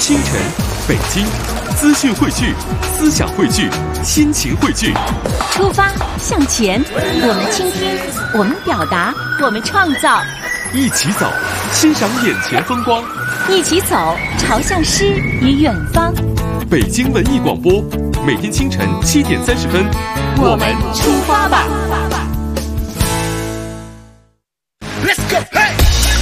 清晨，北京，资讯汇聚，思想汇聚，心情汇聚。 出发向前，我们倾听，我们表达，我们创造。 一起走，欣赏眼前风光。 一起走，朝向诗与远方。 北京文艺广播，每天清晨7点30分， 我们出发吧。 Let's go, hey!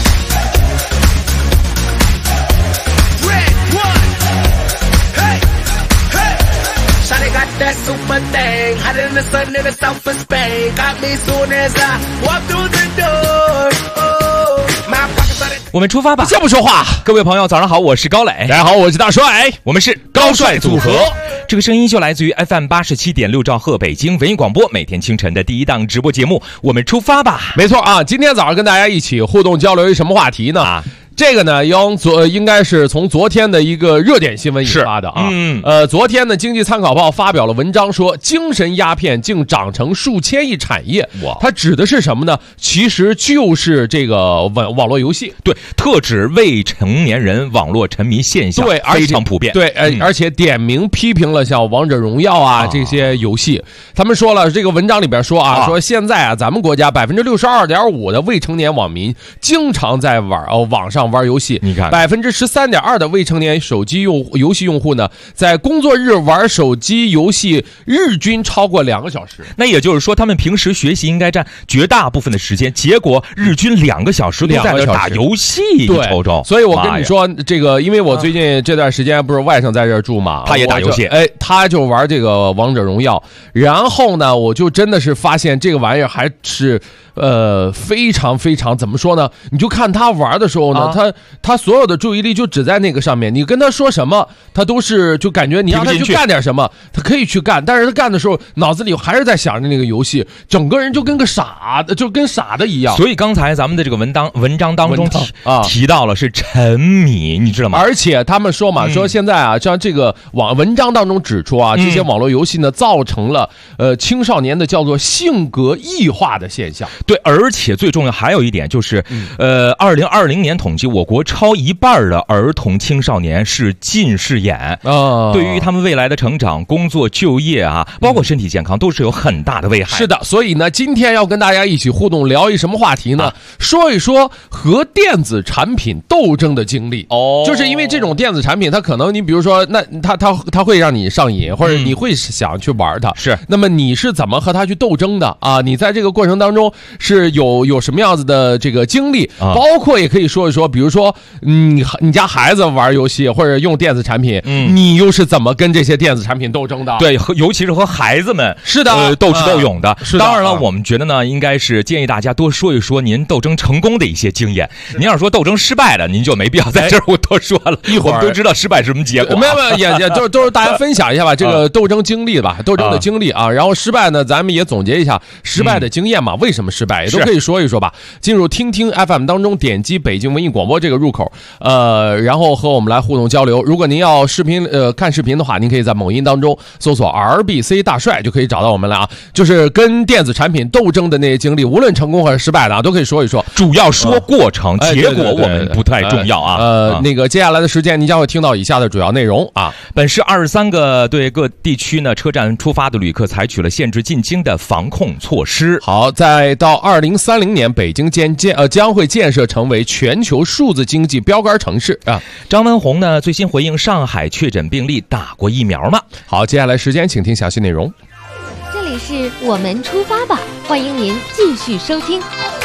Red one, hey, hey! Shawty got that super thing, hotter than the sun in the south of Spain. Got me soon as I walk through the door. Oh, my pockets are the... 我们出发吧！ 先不说话， 各位朋友，早上好，我是高磊。 大家好，我是大帅， 我们是高帅组合。 这个声音就来自于 FM 87.6兆赫北京文艺广播，每天清晨的第一档直播节目。我们出发吧！ 没错啊，今天早上跟大家一起互动交流一什么话题呢？这个呢，应该是从昨天的一个热点新闻引发的啊。昨天呢，经济参考报发表了文章说，精神鸦片竟长成数千亿产业。哇，它指的是什么呢？其实就是这个网络游戏， 对，特指未成年人网络沉迷现象， 对， 非常普遍。 对，而且点名批评了像王者荣耀啊这些游戏。他们说了，这个文章里边说说现在啊，咱们国家62.5%的未成年网民经常在网上玩游戏， 你看 13.2%的未成年游戏用户呢，在工作日玩手机游戏日均超过2个小时。 那也就是说，他们平时学习应该占绝大部分的时间，结果日均2个小时都在那打游戏。 对，所以我跟你说，这个因为我最近这段时间不是外甥在这儿住嘛， 他也打游戏， 他就玩这个王者荣耀。然后呢，我就真的是发现这个玩意儿还是非常非常怎么说呢？你就看他玩的时候呢，他所有的注意力就只在那个上面，你跟他说什么，他都是就感觉你让他去干点什么，他可以去干，但是他干的时候脑子里还是在想着那个游戏，整个人就跟傻的一样。 所以刚才咱们的这个文章当中提到了是沉迷，你知道吗？ 而且他们说嘛，说现在啊，像这个文章当中指出啊，这些网络游戏呢，造成了青少年的叫做性格异化的现象。 对，而且最重要还有一点就是，2020年统计，我国超一半的儿童青少年是近视眼对于他们未来的成长、工作、就业啊，包括身体健康，都是有很大的危害。 是的，所以呢，今天要跟大家一起互动聊一什么话题呢？说一说和电子产品斗争的经历。就是因为这种电子产品，它可能你比如说，那它会让你上瘾，或者你会想去玩它。 是， 那么你是怎么和它去斗争的啊？你在这个过程当中是有什么样子的这个经历？包括也可以说一说，比如说你家孩子玩游戏或者用电子产品，你又是怎么跟这些电子产品斗争的？ 对，尤其是和孩子们是的斗智斗勇的。当然了，我们觉得呢，应该是建议大家多说一说您斗争成功的一些经验。您要是说斗争失败的，您就没必要在这儿我多说了。一会儿我们都知道失败是什么结果。 没有，也都是大家分享一下吧，这个斗争经历吧，斗争的经历啊。然后失败呢，咱们也总结一下失败的经验嘛，为什么失败也都可以说一说吧。进入听听 FM 当中，点击北京文艺广播这个入口，然后和我们来互动交流。如果您要看视频的话，您可以在某音当中搜索 RBC 大帅就可以找到我们了啊。就是跟电子产品斗争的那些经历，无论成功还是失败的啊，都可以说一说。 主要说过程，结果我们不太重要啊。 那个接下来的时间，您将会听到以下的主要内容啊。 本市23个对各地区呢车站出发的旅客采取了限制进京的防控措施。 好，在到2030年，北京将会建设成为全球数字经济标杆城市啊。 张文宏呢最新回应上海确诊病例打过疫苗吗？ 好，接下来时间请听详细内容。 这里是我们出发吧，欢迎您继续收听。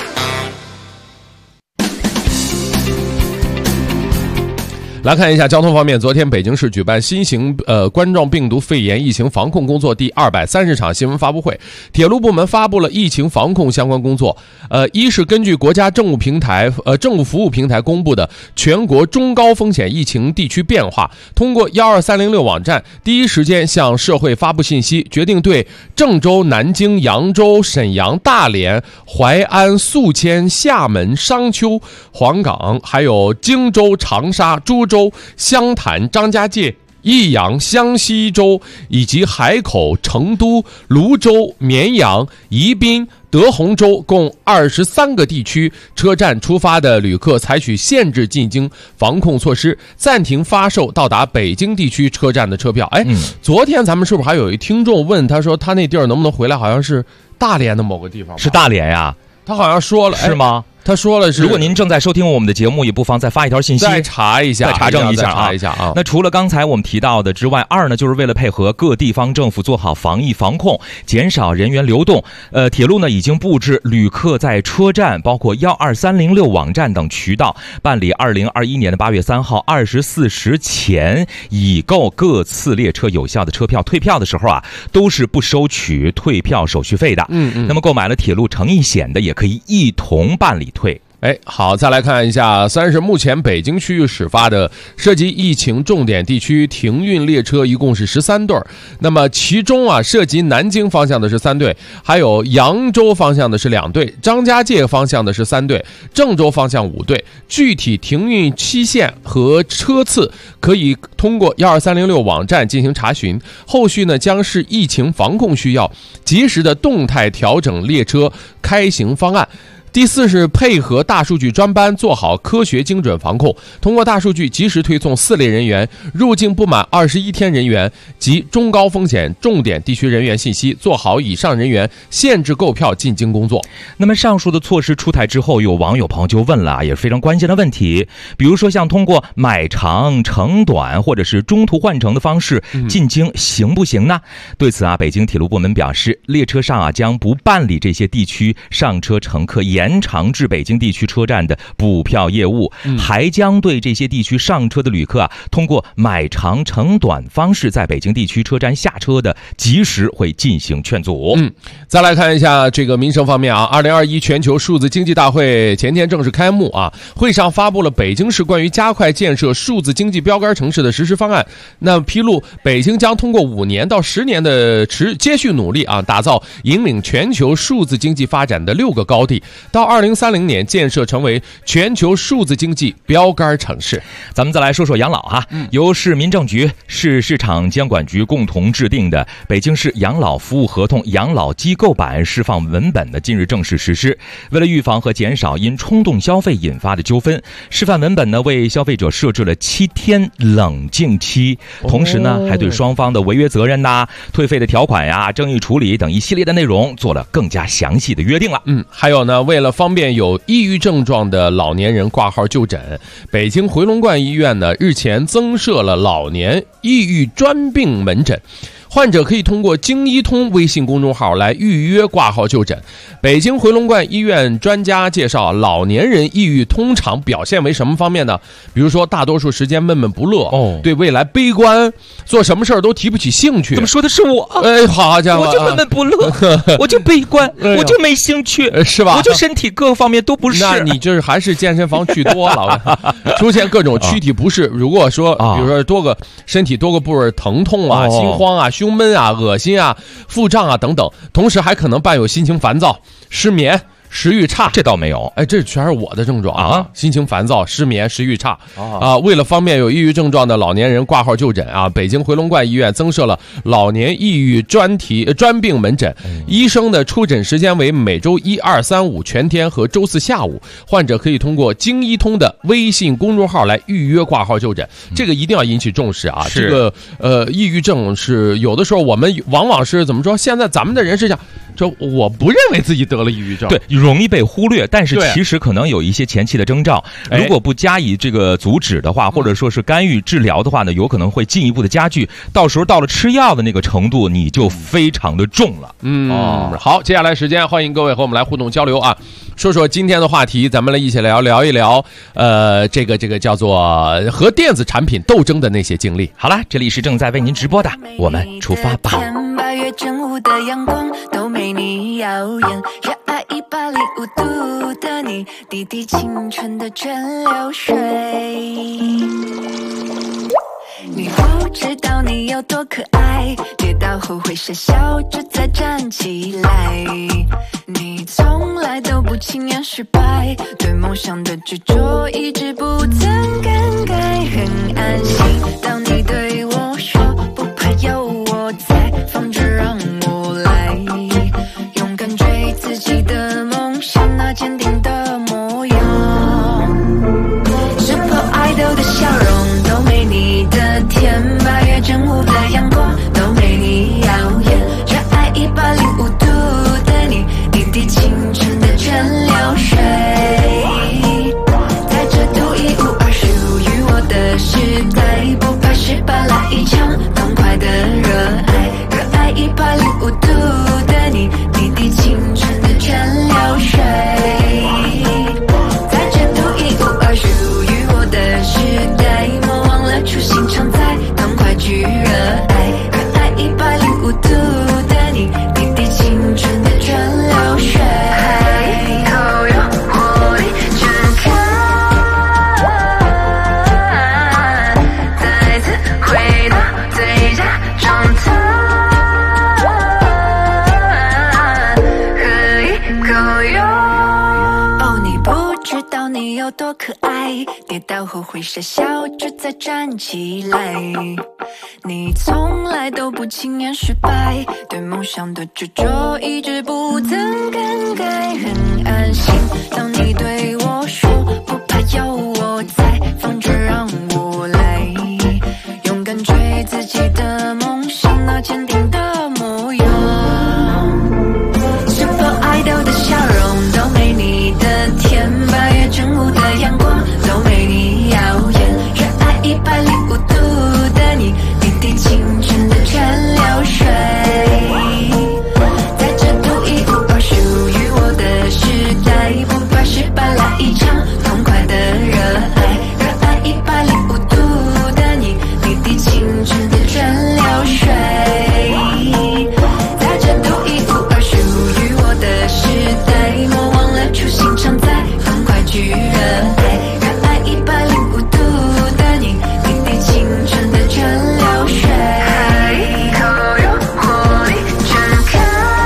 来看一下交通方面，昨天北京市举办新型冠状病毒肺炎疫情防控工作第230场新闻发布会，铁路部门发布了疫情防控相关工作。一是根据国家政务服务平台公布的全国中高风险疫情地区变化，通过12306网站第一时间向社会发布信息，决定对郑州、南京、扬州、沈阳、大连、淮安、宿迁、厦门、商丘、黄冈，还有荆州、长沙、株洲、湘潭、张家界、益阳、湘西州以及海口、成都、泸州、绵阳、宜宾、 德宏州共23个地区车站出发的旅客采取限制进京防控措施，暂停发售到达北京地区车站的车票。昨天咱们是不是还有一听众问他说他那地儿能不能回来，好像是大连的某个地方吧？ 是大连呀？ 他好像说了， 是吗？ 他说了是， 如果您正在收听我们的节目，也不妨再发一条信息， 再查一下， 再查证一下啊。 那除了刚才我们提到的之外，二呢，就是为了配合各地方政府做好防疫防控，减少人员流动。铁路呢已经布置旅客在车站，包括12306网站等渠道办理2021年的8月3号24时前已购各次列车有效的车票，退票的时候啊，都是不收取退票手续费的。那么购买了铁路乘意险的，也可以一同办理退。 好，再来看一下，三是目前北京区域始发的涉及疫情重点地区停运列车一共是13对，那么其中啊，涉及南京方向的是3对，还有扬州方向的是2对，张家界方向的是3对，郑州方向5对。具体停运期限和车次可以通过12306网站进行查询，后续呢将视疫情防控需要，及时的动态调整列车开行方案。第四是配合大数据专班做好科学精准防控，通过大数据及时推送4类人员、入境不满21天人员及中高风险重点地区人员信息，做好以上人员限制购票进京工作。 那么上述的措施出台之后，有网友朋友就问了，也是非常关键的问题，比如说像通过买长乘短或者是中途换乘的方式进京行不行呢？对此啊，北京铁路部门表示，列车上啊将不办理这些地区上车乘客延长至北京地区车站的补票业务，还将对这些地区上车的旅客啊，通过买长乘短方式在北京地区车站下车的，及时会进行劝阻。 再来看一下这个民生方面啊，2021全球数字经济大会前天正式开幕啊，会上发布了北京市关于加快建设数字经济标杆城市的实施方案。那披露北京将通过5年到10年的接续努力啊，打造引领全球数字经济发展的6个高地，到2030年建设成为全球数字经济标杆城市。 咱们再来说说养老哈，由市民政局、市市场监管局共同制定的北京市养老服务合同养老机构版释放文本的近日正式实施。为了预防和减少因冲动消费引发的纠纷，示范文本呢为消费者设置了7天冷静期，同时呢还对双方的违约责任退费的条款争议处理等一系列的内容做了更加详细的约定了。 还有呢，为了方便有抑郁症状的老年人挂号就诊，北京回龙观医院呢日前增设了老年抑郁专病门诊。患者可以通过京医通微信公众号来预约挂号就诊。北京回龙观医院专家介绍，老年人抑郁通常表现为什么方面呢？比如说大多数时间闷闷不乐，对未来悲观，做什么事儿都提不起兴趣。 怎么说的是我？ 好家伙， 我就闷闷不乐，我就悲观，我就没兴趣， 是吧？ 我就身体各方面都不是。 那你就是还是健身房去多了，出现各种躯体不适。如果说比如说身体多个部位疼痛啊、心慌啊、胸闷啊、恶心啊、腹胀啊等等，同时还可能伴有心情烦躁、失眠、食欲差。 这倒没有， 这全是我的症状啊！心情烦躁、失眠、食欲差为了方便有抑郁症状的老年人挂号就诊啊，北京回龙观医院增设了老年抑郁专病门诊，医生的出诊时间为每周1、2、3、5全天和周4下午，患者可以通过京医通的微信公众号来预约挂号就诊。这个一定要引起重视啊！这个抑郁症是有的时候我们往往是怎么说？现在咱们的人是讲，我不认为自己得了抑郁症， 对，容易被忽略，但是其实可能有一些前期的征兆，如果不加以这个阻止的话，或者说是干预治疗的话呢，有可能会进一步的加剧，到时候到了吃药的那个程度，你就非常的重了。 好，接下来时间欢迎各位和我们来互动交流啊，说说今天的话题，咱们来一起聊一聊，这个叫做和电子产品斗争的那些经历。 好了，这里是正在为您直播的，我们出发吧。 8月正午的阳光都没你耀眼，热爱105度的你，滴滴青春的蒸馏水。你不知道你有多可爱，跌倒后会傻笑着再站起来。你从来都不轻言失败，对梦想的执着一直不曾更改，很安心。当你对我说不怕有我在，放着让我来，勇敢追自己知道你有多可爱，跌倒后会傻笑着再站起来。你从来都不轻言失败，对梦想的执着一直不曾更改，很安心。当你对我说不怕有我在，放着让我来，勇敢追自己的梦想，那坚定的模样。是否爱豆的笑容都没你的甜，八月正午的阳光都没你耀眼，热爱105度的你，滴滴清纯的蒸馏水，在这独一无二属于我的时代，不怕失败，来一场痛快的热爱，热爱105度的你，滴滴清纯的蒸馏水，在这独一无二属于我的时代，莫忘了初心常在，痛快去热爱，热爱105度的你，滴滴清纯的蒸馏水，一口有活力睁开。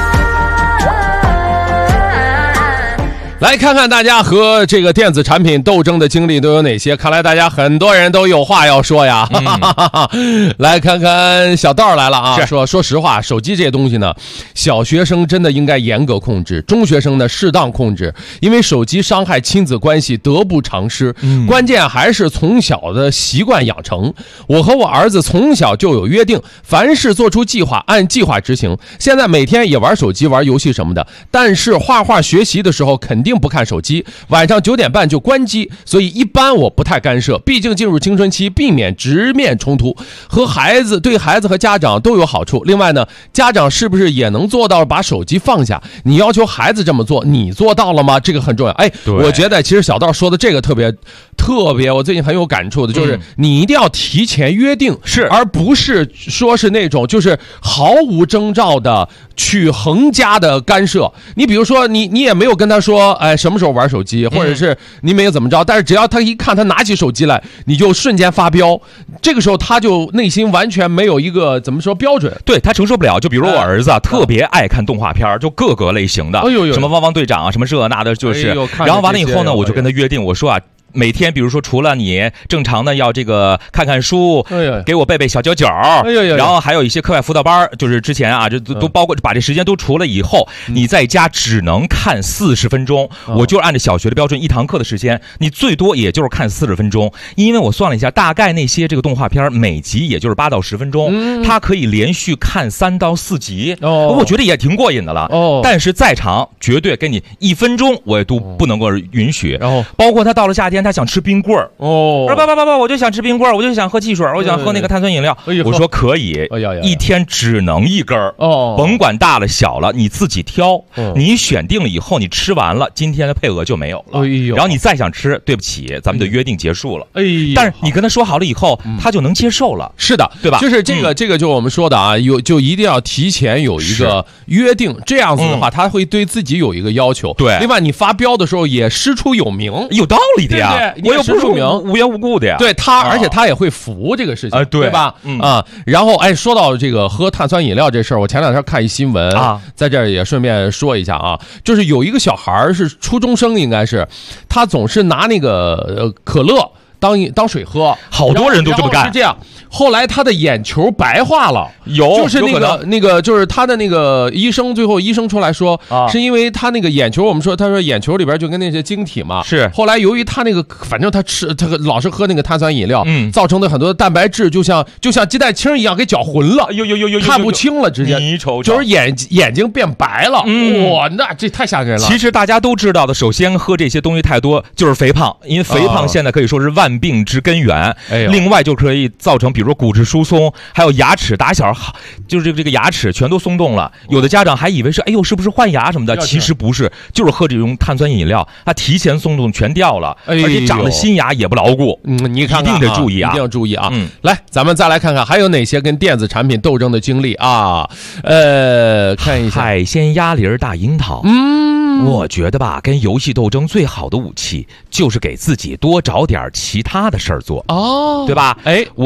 来看看大家和这个电子产品斗争的经历都有哪些？看来大家很多人都有话要说呀。来看看小道来了啊，说实话，手机这些东西呢，小学生真的应该严格控制，中学生呢适当控制，因为手机伤害亲子关系得不偿失。关键还是从小的习惯养成。我和我儿子从小就有约定，凡事做出计划，按计划执行。现在每天也玩手机、玩游戏什么的，但是画画学习的时候肯定不看手机，晚上9点半就关机，所以一般我不太干涉，毕竟进入青春期，避免直面冲突，和孩子对孩子和家长都有好处。另外呢，家长是不是也能做到把手机放下？你要求孩子这么做，你做到了吗？这个很重要。哎，我觉得其实小道说的这个特别，我最近很有感触的，就是你一定要提前约定，是，而不是说是那种就是毫无征兆的去横加的干涉。你比如说你也没有跟他说，哎，什么时候玩手机，或者是你没有怎么着，但是只要他一看他拿起手机来，你就瞬间发飙，这个时候他就内心完全没有一个怎么说标准， 对，他承受不了。就比如我儿子特别爱看动画片，就各个类型的，什么汪汪队长啊，什么这那的，就是，然后完了以后呢，我就跟他约定，我说啊，每天比如说除了你正常的要这个看看书，给我背背小九九，然后还有一些课外辅导班，就是之前啊这都包括把这时间都除了以后，你在家只能看40分钟，我就按照小学的标准，一堂课的时间你最多也就是看40分钟，因为我算了一下，大概那些这个动画片每集也就是8到10分钟，它可以连续看3到4集，我觉得也挺过瘾的了。但是再长绝对给你1分钟我也都不能够允许。然后包括他到了夏天他想吃冰棍儿，爸，我就想吃冰棍儿，我就想喝汽水，我想喝那个碳酸饮料。我说可以，一天只能1根儿，甭管大了小了，你自己挑。你选定了以后，你吃完了，今天的配额就没有了。然后你再想吃，对不起，咱们的约定结束了。但是你跟他说好了以后，他就能接受了。 是的，对吧？就是这个就我们说的啊，就一定要提前有一个约定，这样子的话，他会对自己有一个要求。对，另外你发飙的时候也师出有名，有道理的呀。我又不是无缘无故的呀。对他，而且他也会服这个事情，对吧？然后说到这个喝碳酸饮料这事儿，我前两天看一新闻啊，在这儿也顺便说一下啊，就是有一个小孩是初中生，应该是他总是拿那个可乐当水喝，好多人都这么干。是这样，后来他的眼球白化了，就是那个就是他的那个医生，最后医生出来说，是因为他那个眼球，我们说他说眼球里边就跟那些晶体嘛，是。后来由于他那个，反正他老是喝那个碳酸饮料，造成的很多的蛋白质就像鸡蛋清一样给搅浑了，看不清了，直接你瞅瞅，就是眼睛变白了，哇，那这太吓人了。 其实大家都知道的，首先喝这些东西太多就是肥胖，因为肥胖现在可以说是万病之根源。另外就可以造成，比如说骨质疏松，还有牙齿打小就是这个牙齿全都松动了。有的家长还以为是是不是换牙什么的，其实不是，就是喝这种碳酸饮料，它提前松动全掉了，而且长的新牙也不牢固。 你看， 一定得注意啊， 一定要注意啊。来，咱们再来看看还有哪些跟电子产品斗争的经历啊？看一下海鲜鸭梨大樱桃。我觉得吧，跟游戏斗争最好的武器就是给自己多找点其他的事儿做，对吧？我从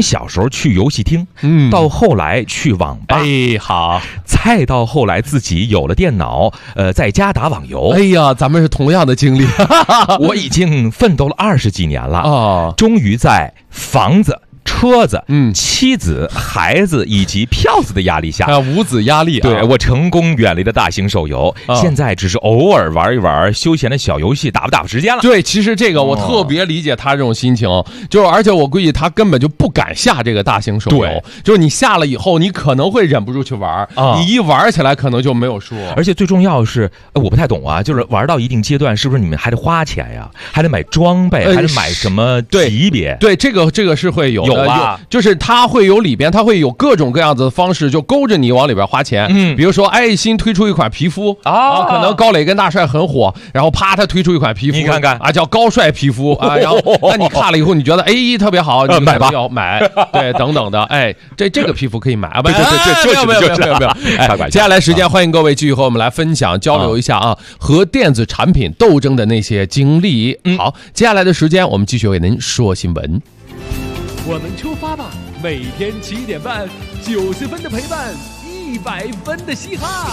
小时候去游戏厅，到后来去网吧， 好， 再到后来自己有了电脑，在家打网游。 哎呀，咱们是同样的经历。 我已经奋斗了20几年了终于在房子、车子、妻子、孩子以及票子的压力下， 无子压力对我成功远离了大型手游，现在只是偶尔玩一玩休闲的小游戏，打发时间了。 对，其实这个我特别理解他这种心情，就是而且我估计他根本就不敢下这个大型手游，就是你下了以后，你可能会忍不住去玩，你一玩起来可能就没有数。 而且最重要的是，我不太懂啊，就是玩到一定阶段，是不是你们还得花钱呀？还得买装备，还得买什么级别？ 对，这个是会有的。就是它会有里边，它会有各种各样子的方式，就勾着你往里边花钱。比如说，新推出一款皮肤可能高磊跟大帅很火，然后啪，他推出一款皮肤， 你看看叫高帅皮肤然后那你看了以后，你觉得特别好，你买吧， 要买，对，等等的，这个皮肤可以买啊，不， 就是接下来时间，欢迎各位继续和我们来分享交流一下和电子产品斗争的那些经历。好，接下来的时间我们继续为您说新闻。 我们出发吧！每天7点半，90分的陪伴，100分的嘻哈。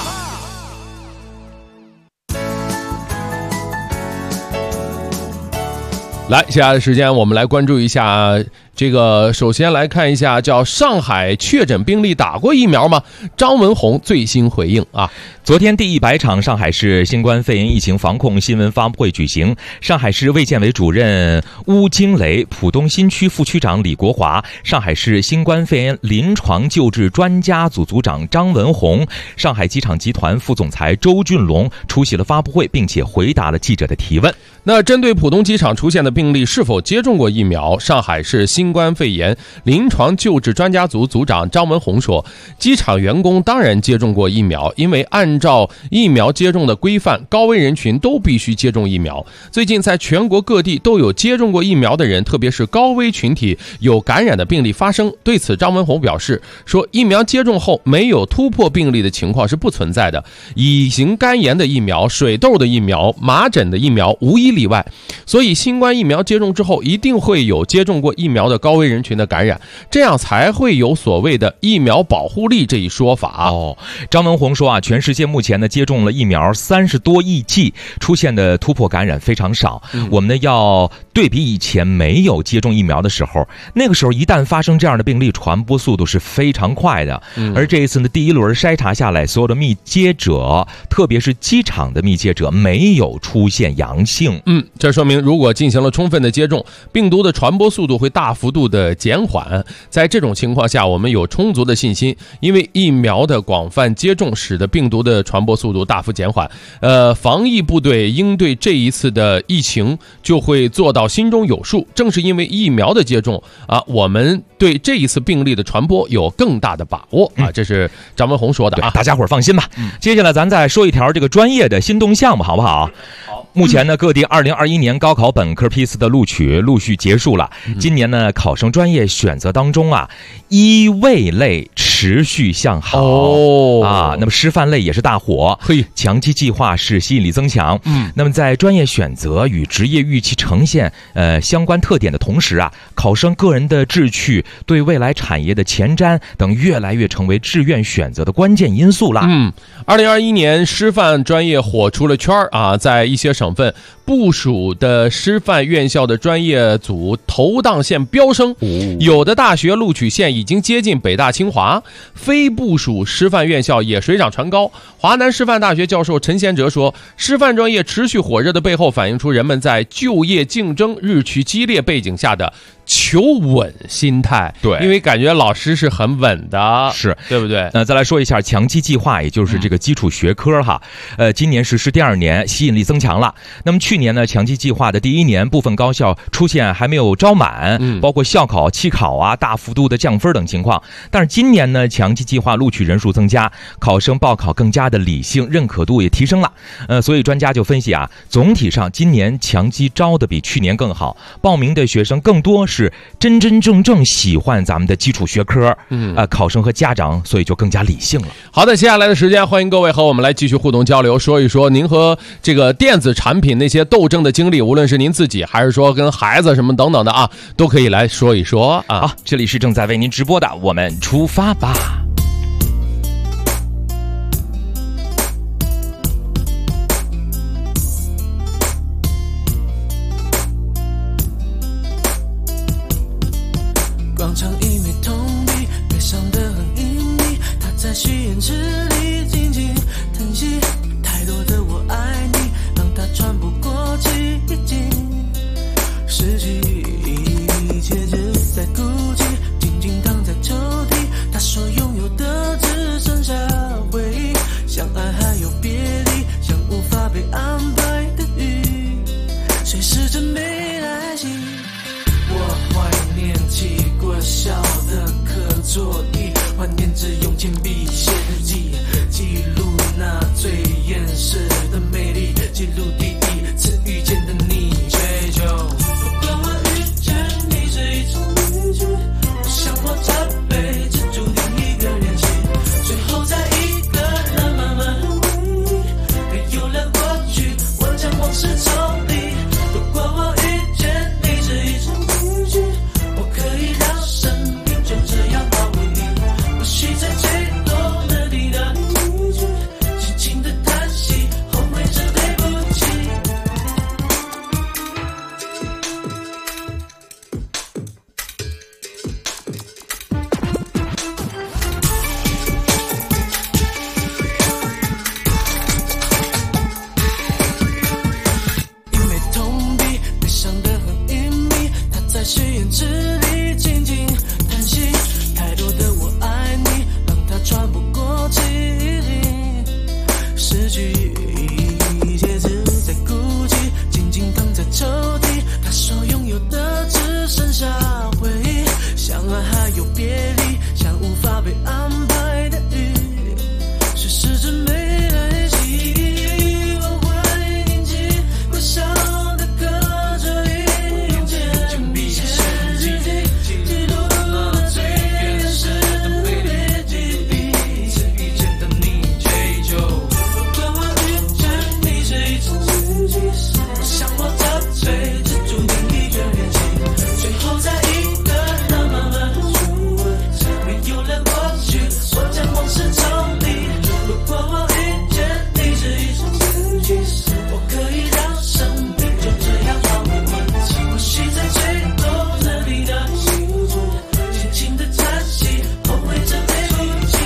来，接下来的时间我们来关注一下这个，首先来看一下叫上海确诊病例打过疫苗吗？张文宏最新回应昨天第100场上海市新冠肺炎疫情防控新闻发布会举行，上海市卫健委主任邬惊雷、浦东新区副区长李国华、上海市新冠肺炎临床救治专家组组长张文宏、上海机场集团副总裁周俊龙出席了发布会，并且回答了记者的提问。 那针对浦东机场出现的病例是否接种过疫苗，上海市新冠肺炎临床救治专家组组长张文宏说，机场员工当然接种过疫苗，因为按照疫苗接种的规范，高危人群都必须接种疫苗。最近在全国各地都有接种过疫苗的人，特别是高危群体有感染的病例发生。对此，张文宏表示说，疫苗接种后没有突破病例的情况是不存在的，乙型肝炎的疫苗、水痘的疫苗、麻疹的疫苗无一例外。所以新冠疫苗接种之后，一定会有接种过疫苗的高危人群的感染，这样才会有所谓的疫苗保护力这一说法。 张文宏说全世界目前呢接种了疫苗30多亿剂，出现的突破感染非常少。我们呢要对比以前没有接种疫苗的时候，那个时候一旦发生这样的病例，传播速度是非常快的。而这一次呢，第一轮筛查下来，所有的密接者，特别是机场的密接者，没有出现阳性。 这说明如果进行了充分的接种，病毒的传播速度会大幅度的减缓。在这种情况下，我们有充足的信心，因为疫苗的广泛接种使得病毒的传播速度大幅减缓。防疫部队应对这一次的疫情就会做到心中有数。正是因为疫苗的接种我们对这一次病例的传播有更大的把握这是张文宏说的大家伙放心吧。接下来咱再说一条这个专业的新动向吧，好不好？目前呢，各地2021年高考本科批次的录取陆续结束了。今年呢，考生专业选择当中医卫类持续向好那么师范类也是大火，强基计划是吸引力增强。那么在专业选择与职业预期呈现相关特点的同时考生个人的志趣、对未来产业的前瞻等越来越成为志愿选择的关键因素了。 2021年师范专业火出了圈在一些省份部属的师范院校的专业组投档线飙升，有的大学录取线已经接近北大清华，非部属师范院校也水涨船高。华南师范大学教授陈贤哲说，师范专业持续火热的背后反映出人们在就业竞争日趋激烈背景下的求稳心态。 对， 因为感觉老师是很稳的， 是对不对？ 再来说一下强基计划，也就是这个基础学科今年实施第2年，吸引力增强了。那么去年呢，强基计划的第1年，部分高校出现还没有招满，包括校考、期考大幅度的降分等情况。但是今年呢，强基计划录取人数增加，考生报考更加的理性，认可度也提升了。所以专家就分析总体上今年强基招的比去年更好，报名的学生更多是真真正正喜欢咱们的基础学科，考生和家长，所以就更加理性了。 好的，接下来的时间，欢迎各位和我们来继续互动交流，说一说您和这个电子产品那些斗争的经历，无论是您自己还是说跟孩子什么等等的啊，都可以来说一说啊。 好，这里是正在为您直播的，我们出发吧。 广场一枚铜币，悲伤得很隐秘，他在许愿池里静静叹息，太多的我爱你，让他喘不过气，已经失去一切，只在孤寂，静静躺在抽屉，他说拥有的只剩下回忆，相爱还有别离，像无法被安排的雨，谁是真没来袭。我怀念起过小的课桌椅，怀念只用铅笔写日记，记录那最原始的美丽，记录第一次遇见的你，追求。如果我遇见你是一场悲剧，我想我这辈子注定一个人去，最后在一个人慢慢的回忆，没有了过去，我将往事抽离。如果我遇见你是一场悲剧，我可以让生命就这样保护你，不需在最后的抵达你一句轻轻的叹息，后悔着对不起。一枚铜币，悲伤得很隐秘，他在许愿池里静静叹息，太多的我爱你，让他喘不过气，失去一切，只在孤寂，静静躺在抽屉，他说拥有的只剩下回忆，相爱还有别离，像无法被安排的雨，谁是真没来袭。我怀念起过小的课桌椅，用铅笔写日记，记录了最原始的美丽，记忆是遇见的你，追求。如果我遇见你是一场悲剧，我想我这辈子注定一个人去，最后在一个人慢慢的回味，没有了过去，我将往事抽离。如果我遇见你是一场悲剧，我可以让生命就这样保护你，或许在最后的抵达你心中，轻轻的叹息，后悔着对不起。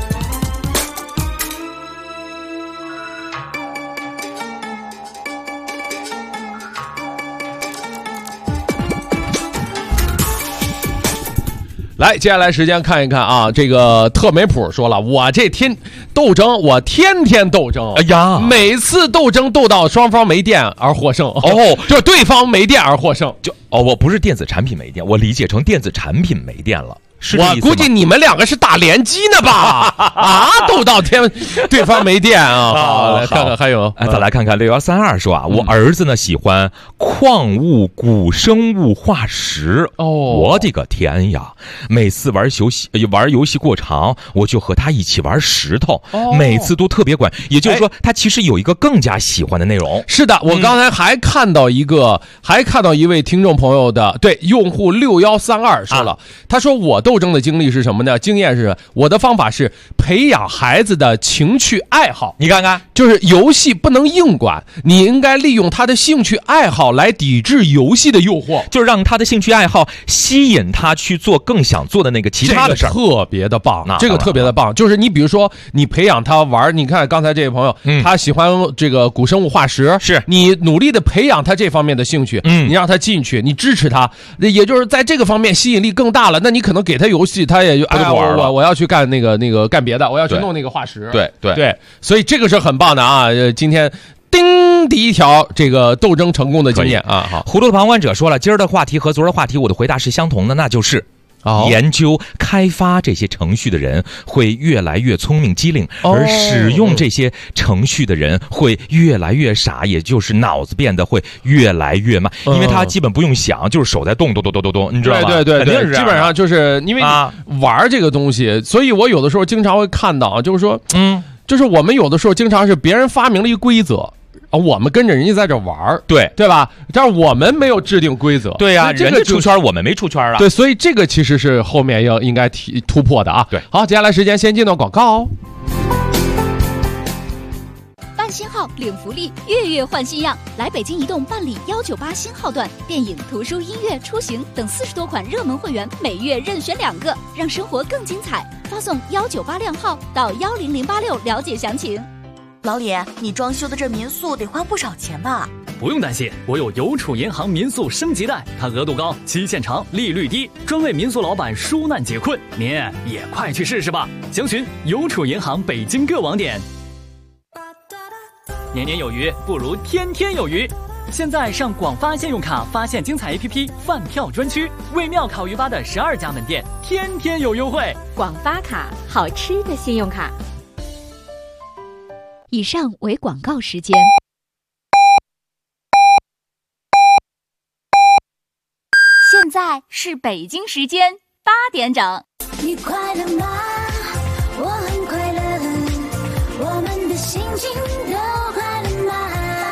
来，接下来时间看一看啊，这个特美普说了，我这斗争，我天天斗争， 哎呀， 每次斗争斗到双方没电而获胜，就是对方没电而获胜， 我不是电子产品没电，我理解成电子产品没电了。 我估计你们两个是打联机呢吧？啊，斗到对方没电啊！好，来看看还有， 再来看看6132说啊，我儿子呢喜欢矿物古生物化石。我的个天呀！每次玩游戏过长，我就和他一起玩石头，每次都特别乖。也就是说，他其实有一个更加喜欢的内容。 是的，我刚才还看到一位听众朋友的用户6132说了，他说我斗争的经历是什么呢？经验是我的方法是培养孩子的情趣爱好。 你看看， 就是游戏不能硬管，你应该利用他的兴趣爱好来抵制游戏的诱惑， 就让他的兴趣爱好吸引他去做更想做的那个其他的事儿。 特别的棒，这个特别的棒。就是你比如说，你培养他玩，你看刚才这位朋友，他喜欢这个古生物化石， 是你努力的培养他这方面的兴趣，你让他进去，你支持他，也就是在这个方面吸引力更大了。那你可能给他游戏，他也就不玩了。 我要去干那个干别的，我要去弄那个化石。 对， 所以这个是很棒的啊！今天第一条这个斗争成功的经验啊。好， 糊涂的旁观者说了，今儿的话题和昨儿的话题，我的回答是相同的，那就是研究开发这些程序的人会越来越聪明机灵，而使用这些程序的人会越来越傻，也就是脑子变得会越来越慢，因为他基本不用想，就是手在动，你知道吗？ 对，基本上就是因为玩这个东西，所以我有的时候经常会看到，就是说，就是我们有的时候经常是别人发明了一个规则。我们跟着人家在这玩，对吧？但是我们没有制定规则， 对呀，人家出圈，我们没出圈啊。 对，所以这个其实是后面应该突破的啊。 对， 好，接下来时间先进到广告。 办新号领福利，月月换新样，来北京移动办理198新号段，电影、图书、音乐、出行等40多款热门会员，每月任选2个，让生活更精彩。发送198靓号到10086了解详情。 老李，你装修的这民宿得花不少钱吧？ 不用担心，我有邮储银行民宿升级贷，它额度高，期限长，利率低，专为民宿老板纾难解困。您也快去试试吧！详询邮储银行北京各网点。年年有余，不如天天有余。现在上广发信用卡发现精彩 APP 饭票专区，为妙烤鱼吧的12家门店天天有优惠。 广发卡，好吃的信用卡。以上为广告时间。现在是北京时间8点整。 你快乐吗？我很快乐，我们的心情都快乐吗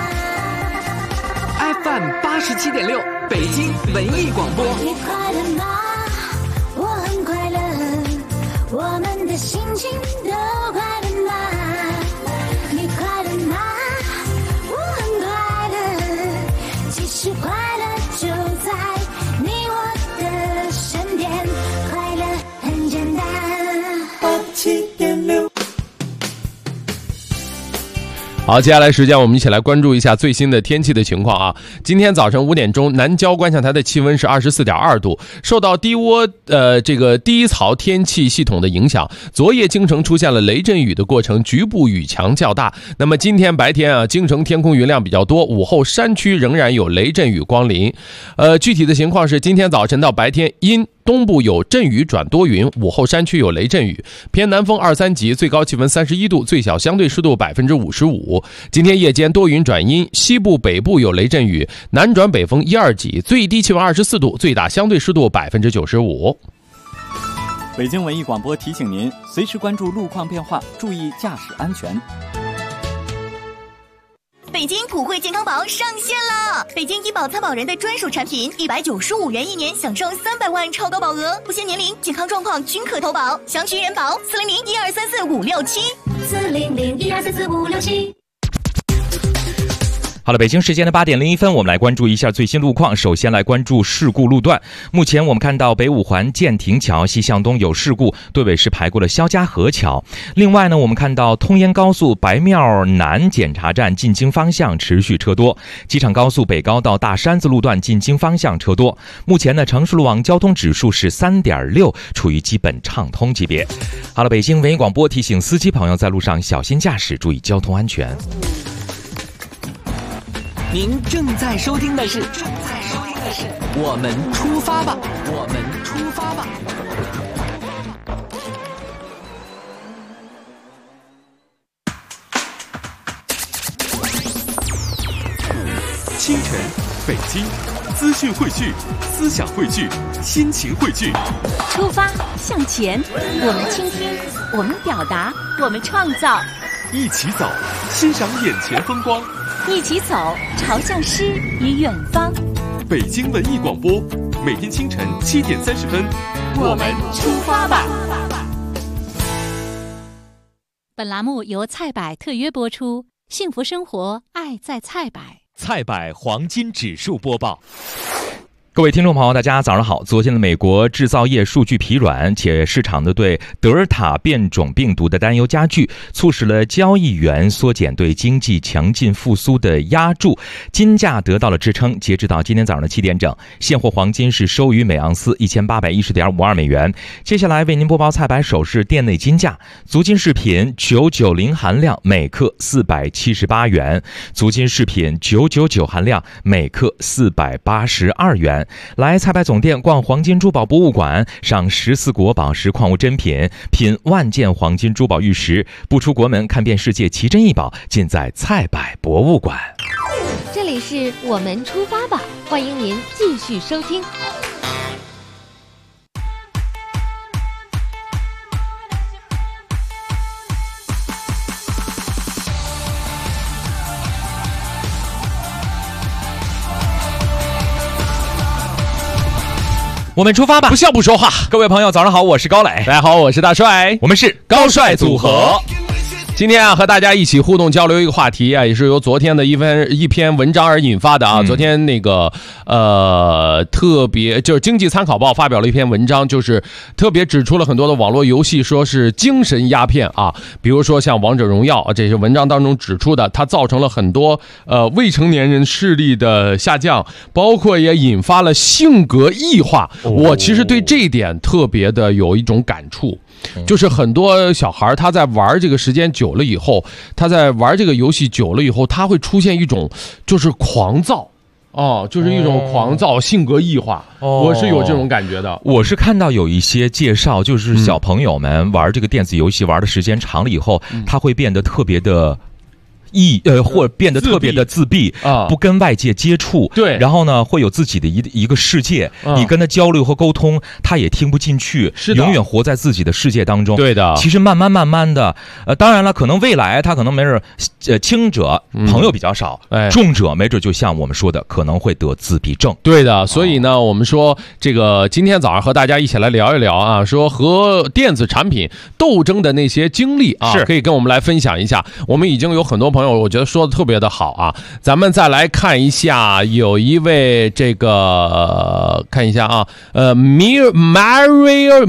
？FM 87.6，北京文艺广播。 你快乐吗？我很快乐，我们的心情都快乐吗？你快乐吗？我很快乐，其实快乐就在你我的身边，快乐很简单。87.6。 好，接下来时间我们一起来关注一下最新的天气的情况啊。今天早晨5点钟，南郊观象台的气温是24.2度，受到低槽天气系统的影响，昨夜京城出现了雷阵雨的过程，局部雨强较大。那么今天白天啊，京城天空云量比较多，午后山区仍然有雷阵雨光临。具体的情况是，今天早晨到白天阴。东部有阵雨转多云，午后山区有雷阵雨，偏南风2、3级，最高气温31度，最小相对湿度55%。今天夜间多云转阴，西部北部有雷阵雨，南转北风1、2级，最低气温24度，最大相对湿度95%。 北京文艺广播提醒您，随时关注路况变化，注意驾驶安全。 北京普惠健康宝上线了！北京医保参保人的专属产品，195元1年，享受300万超高保额，不限年龄、健康状况均可投保。详询人保400-1234-567。400-1234-567。 好了，北京时间的8点01分，我们来关注一下最新路况。首先来关注事故路段。目前我们看到北五环建亭桥西向东有事故，队尾是排过了肖家河桥。另外呢，我们看到通燕高速白庙南检查站进京方向持续车多，机场高速北高到大山子路段进京方向车多。目前呢，城市路网交通指数是3.6，处于基本畅通级别。好了，北京文艺广播提醒司机朋友在路上小心驾驶，注意交通安全。 您正在收听的是我们出发吧，我们出发吧。清晨，北京，资讯汇聚，思想汇聚，心情汇聚。 出发，向前，我们倾听，我们表达，我们创造。 一起走，欣赏眼前风光。 一起走，朝向诗与远方。 北京文艺广播，每天清晨7点30分， 我们出发吧。本栏目由菜百特约播出，幸福生活，爱在菜百。 菜百黄金指数播报。 各位听众朋友，大家早上好。昨天的美国制造业数据疲软，且市场的对德尔塔变种病毒的担忧加剧，促使了交易员缩减对经济强劲复苏的押注，金价得到了支撑。截止到今天早上的7点整，现货黄金是收于每盎司1810.52美元。接下来为您播报菜百首饰店内金价：足金饰品990含量每克478元，足金饰品999含量每克482元。 本。来蔡百总店逛黄金珠宝博物馆，赏14国宝石矿物珍品，品万件黄金珠宝玉石，不出国门看遍世界奇珍异宝，尽在蔡百博物馆。 这里是我们出发吧，欢迎您继续收听。 我们出发吧， 不笑不说话。 各位朋友，早上好，我是高磊。 大家好，我是大帅， 我们是高帅组合。 今天啊，和大家一起互动交流一个话题啊，也是由昨天的一篇文章而引发的啊。昨天那个特别就是经济参考报发表了一篇文章，就是特别指出了很多的网络游戏说是精神鸦片啊，比如说像王者荣耀，这是文章当中指出的，它造成了很多未成年人视力的下降，包括也引发了性格异化。我其实对这一点特别的有一种感触。就是很多小孩他在玩这个时间久了以后，他在玩这个游戏久了以后，他会出现一种就是狂躁就是一种狂躁性格异化。我是有这种感觉的。 我是看到有一些介绍，就是小朋友们玩这个电子游戏玩的时间长了以后，他会变得特别的或者变得特别的自闭啊，不跟外界接触， 对， 然后呢，会有自己的一个世界，你跟他交流和沟通，他也听不进去， 是的， 永远活在自己的世界当中。 对的， 其实慢慢的，当然了，可能未来他可能没准轻者朋友比较少，重者没准就像我们说的，可能会得自闭症。 对的，所以呢，我们说这个今天早上和大家一起来聊一聊啊，说和电子产品斗争的那些经历啊，可以跟我们来分享一下。我们已经有很多朋友。我觉得说的特别的好啊，咱们再来看一下，有一位这个看一下啊Mario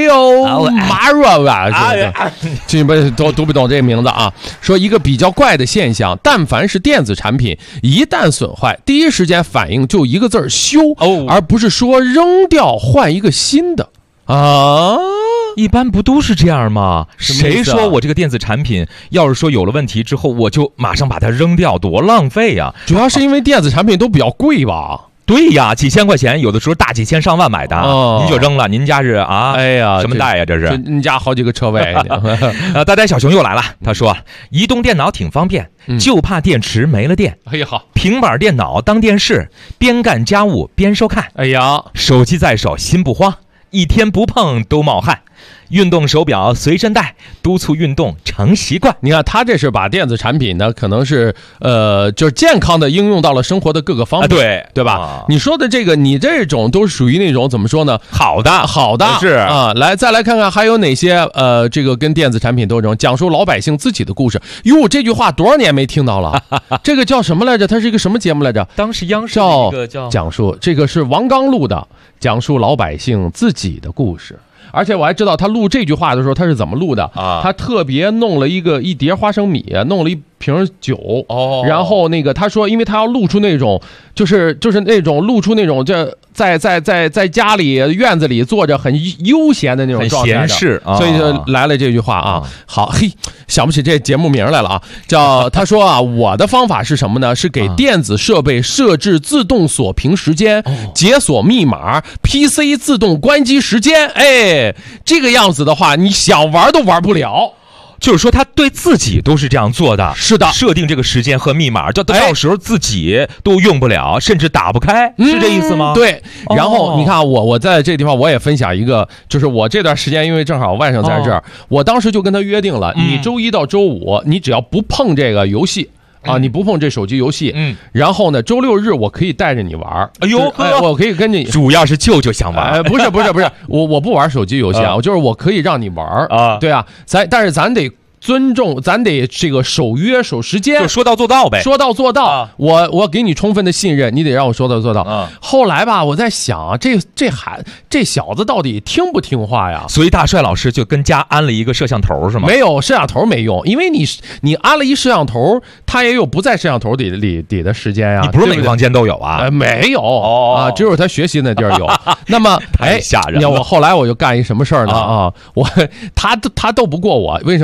这不读不懂这个名字啊？说一个比较怪的现象，但凡是电子产品一旦损坏，第一时间反应就一个字修，而不是说扔掉换一个新的啊。 一般不都是这样吗？谁说我这个电子产品要是说有了问题之后，我就马上把它扔掉，多浪费呀！ 主要是因为电子产品都比较贵吧？ 对呀，几千块钱，有的时候大几千上万买的，您就扔了。您家是啊？ 哎呀， 什么代呀？这是您家好几个车位。 大呆小熊又来了，他说移动电脑挺方便，就怕电池没了电。 哎呀好， 平板电脑当电视，边干家务边收看。 哎呀， 手机在手心不慌，一天不碰都冒汗。运动手表随身带，督促运动成习惯。 你看他这是把电子产品呢，可能是就是健康的应用到了生活的各个方面，对吧？你说的这个，你这种都是属于那种怎么说呢？ 好的是啊。来，再来看看还有哪些这个跟电子产品斗争，讲述老百姓自己的故事。哟，这句话多少年没听到了？这个叫什么来着？它是一个什么节目来着？ 当时央视一个叫讲述，这个是王刚录的，讲述老百姓自己的故事。而且我还知道他录这句话的时候他是怎么录的啊？他特别弄了一碟花生米，弄了一瓶酒然后那个他说，因为他要录出那种就是那种录出那种这在家里院子里坐着很悠闲的那种状态的， 很闲适， 所以就来了这句话啊。好，嘿，想不起这节目名来了啊，叫他说啊，我的方法是什么呢？是给电子设备设置自动锁屏时间，解锁密码 ，PC 自动关机时间，哎，这个样子的话，你想玩都玩不了。 就是说他对自己都是这样做的， 是的， 设定这个时间和密码，到时候自己都用不了，甚至打不开，是这意思吗？ 对。然后你看我在这地方我也分享一个，就是我这段时间因为正好外甥在这儿，我当时就跟他约定了，你周一到周五你只要不碰这个游戏。你不碰这手机游戏，然后呢，周六日我可以带着你玩。哎呦，我可以跟你， 主要是舅舅想玩。 不是，我不玩手机游戏啊，就是我可以让你玩啊。对啊，但是咱得尊重，咱得这个守约守时间， 就说到做到呗。 说到做到，我给你充分的信任，你得让我说到做到。后来吧，我在想啊，这小子到底听不听话呀？ 所以大帅老师就跟家安了一个摄像头是吗？ 没有，摄像头没用，因为你安了一摄像头，它也有不在摄像头里的时间呀。 你不是每个房间都有啊？ 没有啊，只有他学习那地儿有。那么太吓人了。 我后来我就干一什么事儿呢？啊，他斗不过我，为什么呢？你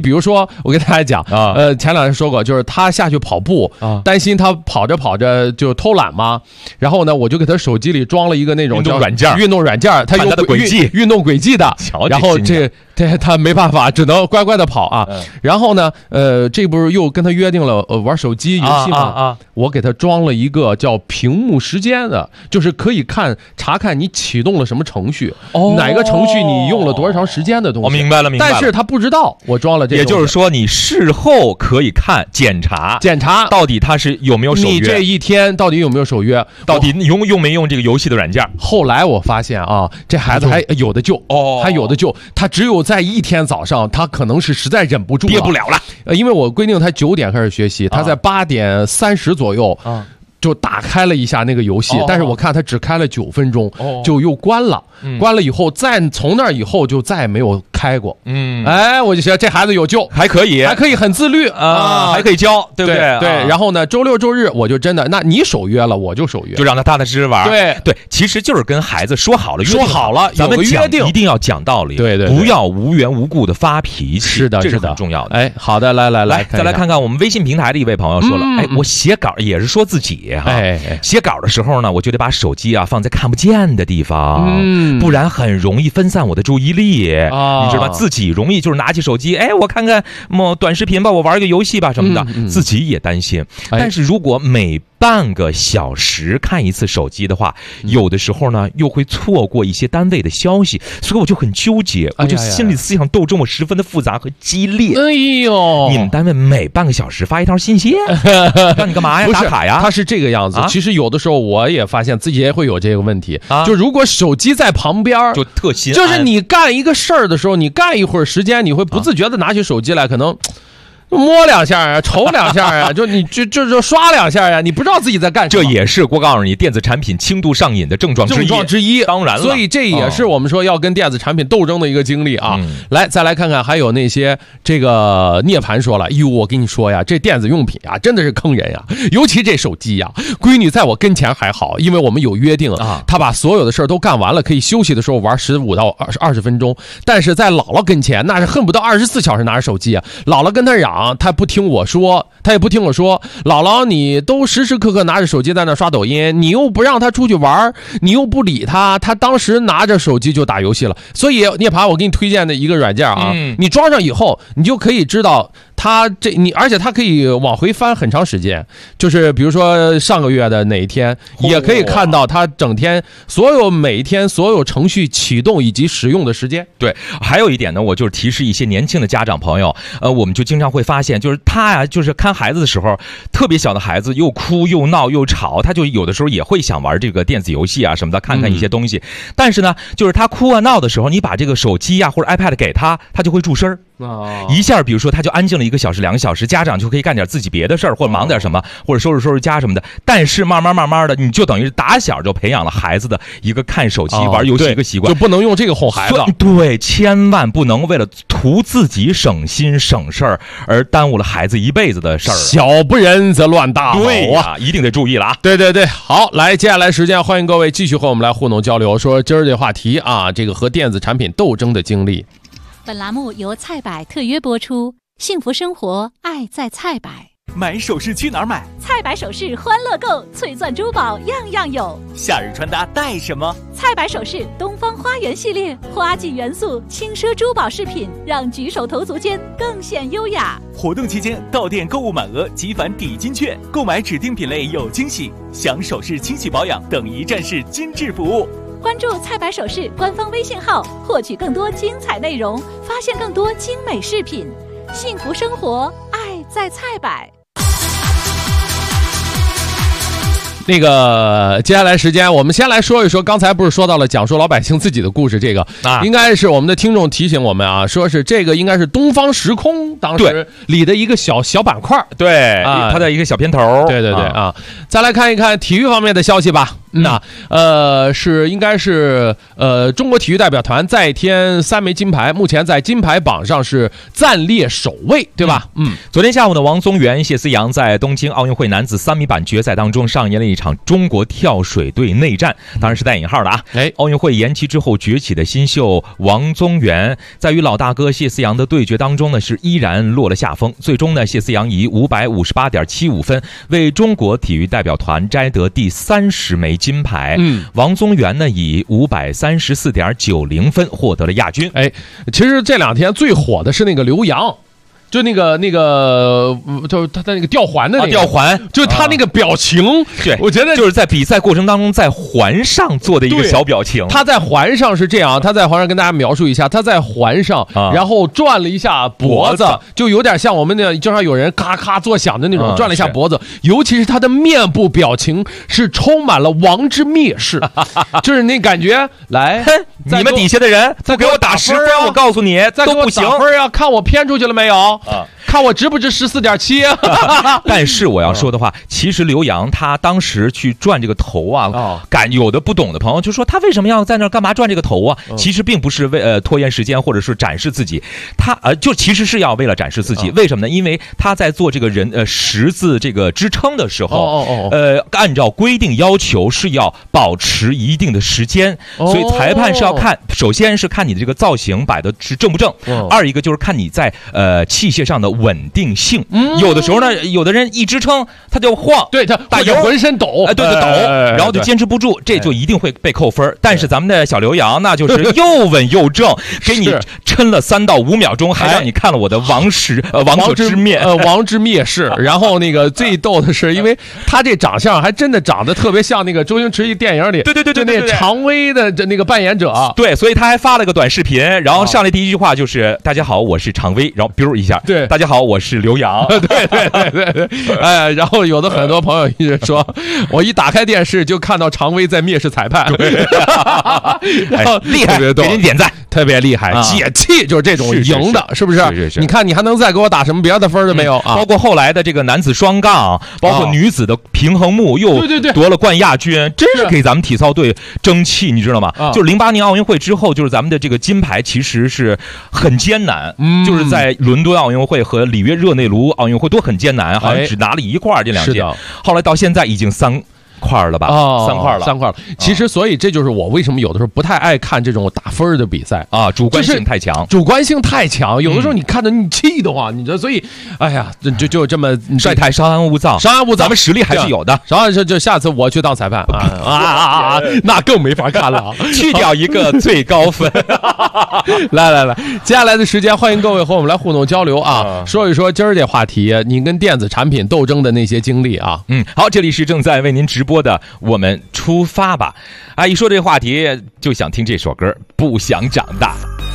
比如说我跟大家讲前两天说过，就是他下去跑步担心他跑着跑着就偷懒嘛，然后呢我就给他手机里装了一个那种运动软件，他有运动轨迹的，然后这他没办法，只能乖乖的跑啊。然后呢这不是又跟他约定了玩手机游戏吗？我给他装了一个叫屏幕时间的，就是可以查看你启动了什么程序，哪个程序你用了多长时间的东西。 我明白了。 但是他不知道我装了这个， 也就是说你事后可以检查到底他是有没有守约， 你这一天到底有没有守约， 到底用没用这个游戏的软件。 后来我发现这孩子还有的救，还有的救。他只有在一天早上，他可能是实在忍不住憋不了了， 因为我规定他9点开始学习，他在8点30左右就打开了一下那个游戏，但是我看他只开了9分钟，就又关了。关了以后，从那以后就再也没有开过。我就觉得这孩子有救， 还可以很自律还可以教，对不对？ 对。然后呢，周六周日我就真的，那你守约了，我就守约， 就让他踏踏实实玩。 对， 其实就是跟孩子说好了， 咱们约定一定要讲道理， 对， 不要无缘无故的发脾气。 是的， 这是很重要的。 好的，来， 再来看看我们微信平台的一位朋友说了，我写稿也是说自己写稿的时候呢，我就得把手机放在看不见的地方，不然很容易分散我的注意力。你知道吧？自己容易就是拿起手机，我看看短视频吧，我玩个游戏吧什么的，自己也担心。但是如果每半个小时看一次手机的话，有的时候呢又会错过一些单位的消息，所以我就很纠结，我就心理思想斗争我十分的复杂和激烈。你们单位每半个小时发一条信息让你干嘛呀？打卡呀？ 他是这个样子。其实有的时候我也发现自己也会有这个问题，就如果手机在旁边就特心安， 就是你干一个事儿的时候，你干一会儿时间，你会不自觉的拿起手机来，可能摸2下啊，瞅2下啊，就你就刷2下呀，你不知道自己在干什么。 这也是我告诉你，电子产品轻度上瘾的症状之一。当然了， 所以这也是我们说要跟电子产品斗争的一个经历啊。来，再来看看还有那些这个涅槃说了，我跟你说呀，这电子用品啊真的是坑人呀，尤其这手机呀。闺女在我跟前还好，因为我们有约定她把所有的事儿都干完了，可以休息的时候玩15到20分钟。但是在姥姥跟前，那是恨不得24小时拿着手机啊。姥姥跟她嚷，他不听我说，他也不听我说，姥姥你都时时刻刻拿着手机在那刷抖音，你又不让他出去玩，你又不理他，他当时拿着手机就打游戏了。所以涅槃我给你推荐的一个软件你装上以后，你就可以知道而且它可以往回翻很长时间，就是比如说上个月的哪一天，也可以看到它整天每一天所有程序启动以及使用的时间。 对，还有一点呢，我就是提示一些年轻的家长朋友，我们就经常会发现，就是他呀，就是看孩子的时候，特别小的孩子又哭又闹又吵，他就有的时候也会想玩这个电子游戏啊什么的，看看一些东西。但是呢，就是他哭啊闹的时候，你把这个手机或者 iPad 给他就会注声儿。一下比如说他就安静了1个小时2个小时，家长就可以干点自己别的事儿，或者忙点什么，或者收拾家什么的。但是慢慢的，你就等于打小就培养了孩子的一个看手机玩游戏一个习惯， 就不能用这个哄孩子。 对，千万不能为了图自己省心省事儿而耽误了孩子一辈子的事儿。 小不忍则乱大谋啊，一定得注意了啊。 对，好，来，接下来时间欢迎各位继续和我们来互动交流，说今儿这话题这个和电子产品斗争的经历。 本栏目由菜百特约播出，幸福生活，爱在菜百。 买首饰去哪儿买？ 菜百首饰欢乐购，翠钻珠宝样样有。 夏日穿搭带什么？ 菜百首饰东方花园系列，花季元素轻奢珠宝饰品，让举手投足间更显优雅。 活动期间到店购物满额即返抵金券，购买指定品类有惊喜，享首饰清洗保养等一站式精致服务。 关注菜百首饰官方微信号，获取更多精彩内容，发现更多精美饰品。幸福生活，爱在菜百。 那个接下来时间我们先来说一说，刚才不是说到了讲述老百姓自己的故事，这个应该是我们的听众提醒我们说是这个应该是东方时空当时里的一个小板块， 对它的一个小片头。 对再来看一看体育方面的消息吧。是应该是中国体育代表团再添3枚金牌，目前在金牌榜上是暂列首位，对吧？ 昨天下午呢，王宗源、谢思阳在东京奥运会男子3米板决赛当中上演了一场中国跳水队内战，当然是带引号的啊。奥运会延期之后崛起的新秀王宗源，在与老大哥谢思阳的对决当中呢，是依然落了下风。最终呢，谢思阳以558.75分为中国体育代表团摘得第30枚金牌。王宗源呢以534.90分获得了亚军。 其实这2天最火的是那个刘洋。就那个，就是他的那个吊环的那个吊环， 就是他那个表情， 对， 我觉得就是在比赛过程当中在环上做的一个小表情。 他在环上是这样，他在环上跟大家描述一下，他在环上，然后转了一下脖子，就有点像我们那经常有人咔咔作响的那种，转了一下脖子。尤其是他的面部表情是充满了王之蔑视，就是那感觉，来， 你们底下的人不给我打10分，我告诉你都不行。 打分呀，看我偏出去了没有？看我值不值14.7？ 但是我要说的话，其实刘洋他当时去转这个头啊，有的不懂的朋友就说他为什么要在那干嘛转这个头啊？其实并不是为拖延时间或者是展示自己，他就其实是要为了展示自己。为什么呢？因为他在做这个十字这个支撑的时候，按照规定要求是要保持一定的时间，所以裁判是要看，首先是看你的这个造型摆的是正不正，二一个就是看你在器械上的稳定性。有的时候呢，有的人一支撑他就晃， 对，他大油浑身抖， 对抖，然后就坚持不住，这就一定会被扣分。但是咱们的小刘洋那就是又稳又正，给你抻了3到5秒钟，还让你看了我的王者之面， 王之蔑视。然后那个最逗的是，因为他这长相还真的长得特别像那个周星驰一电影里， 对那常威的那个扮演者， 对，所以他还发了个短视频，然后上来第一句话就是大家好，我是常威，然后biu一下， 对， 大家好，我是刘洋， 对，然后有的很多朋友一直说，我一打开电视就看到常威在蔑视裁判，然后厉害，给您点赞， 特别厉害，解气就是这种赢的，是不是？你看你还能再给我打什么别的分都没有啊？ 包括后来的这个男子双杠，包括女子的平衡木又夺了冠亚军，真是给咱们体操队争气，你知道吗？就是08年奥运会之后，就是咱们的这个金牌其实是很艰难，就是在伦敦奥运会和里约热内卢奥运会都很艰难，好像只拿了1块这2届，后来到现在已经3块了吧？3块了。 其实，所以这就是我为什么有的时候不太爱看这种打分的比赛啊，主观性太强， 有的时候你看着你气得慌，你这所以，哎呀，就这么帅太稍安勿躁，咱们实力还是有的。 然后就下次我去当裁判啊，那更没法看了， 去掉一个最高分。 来，接下来的时间，欢迎各位和我们来互动交流啊，说一说今儿这话题，你跟电子产品斗争的那些经历啊。 好，这里是正在为您直播的我们出发吧。一说这个话题就想听这首歌，不想长大。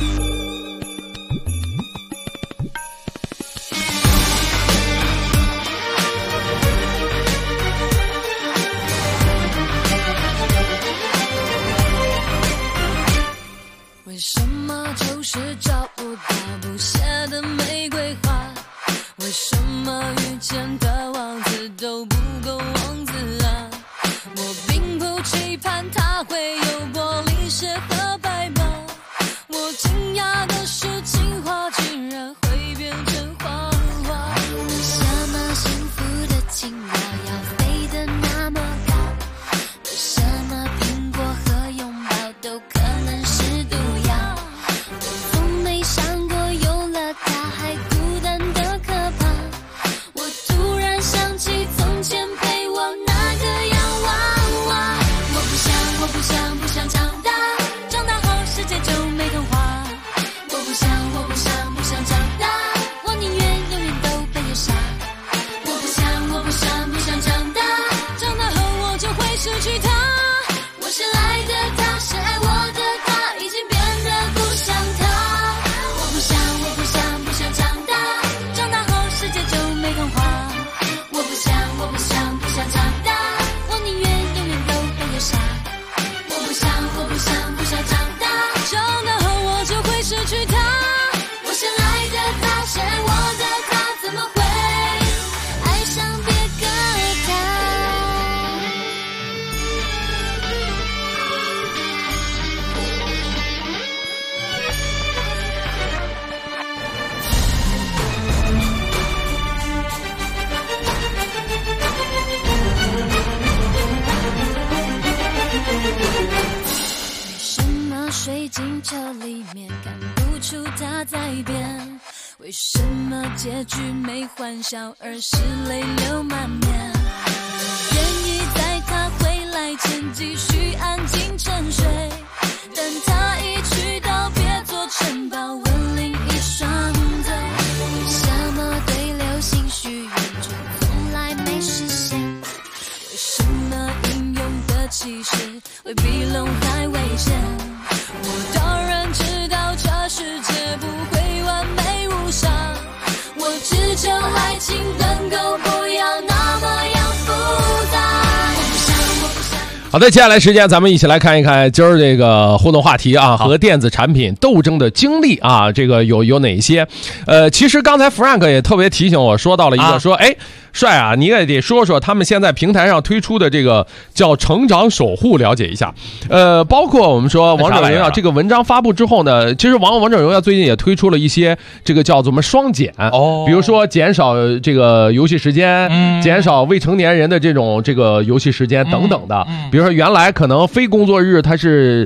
为什么就是找不到不谢的玫瑰花？为什么遇见的王子都不够王子啊？我并不期盼他会有玻璃鞋和白马，我惊讶的是情话竟然会变成谎话。为什么幸福的青蛙要飞得那么高？为什么苹果和拥抱都可能是毒药？我从没想过有了它还孤单的可怕。我突然想起从前陪我那个洋娃娃。我不想长大，长大后世界就没童话。我不想长大，我宁愿永远都被扼杀。我不想长大，长大后我就会失去他。我深爱的他，深爱我的他，已经变得不像他。我不想长大，长大后世界就没童话。我不想长大，我宁愿永远都被扼杀。我不想长大，长大后我就会失去他。我深爱的他，深爱我的他，怎么会爱上别个他？ 镜球里面看不出他在变，为什么结局没欢笑，而是泪流满面？愿意在他回来前继续安静沉睡，但他一去到别做城堡，吻另一双腿。为什么对流星许愿却从来没实现？为什么英勇的骑士会比龙还危险？我当然知道这世界不会完美无伤，我只求爱情能够不要那么样复杂。 好的，接下来时间咱们一起来看一看今儿这个互动话题啊，和电子产品斗争的经历啊，这个有哪些？其实刚才 Frank 也特别提醒我说到了一个，说哎。帅啊，你也得说说他们现在平台上推出的这个叫成长守护，了解一下。包括我们说王者荣耀这个文章发布之后呢，其实王者荣耀最近也推出了一些这个叫做什么双减哦，比如说减少这个游戏时间，减少未成年人的这个游戏时间等等的。比如说原来可能非工作日是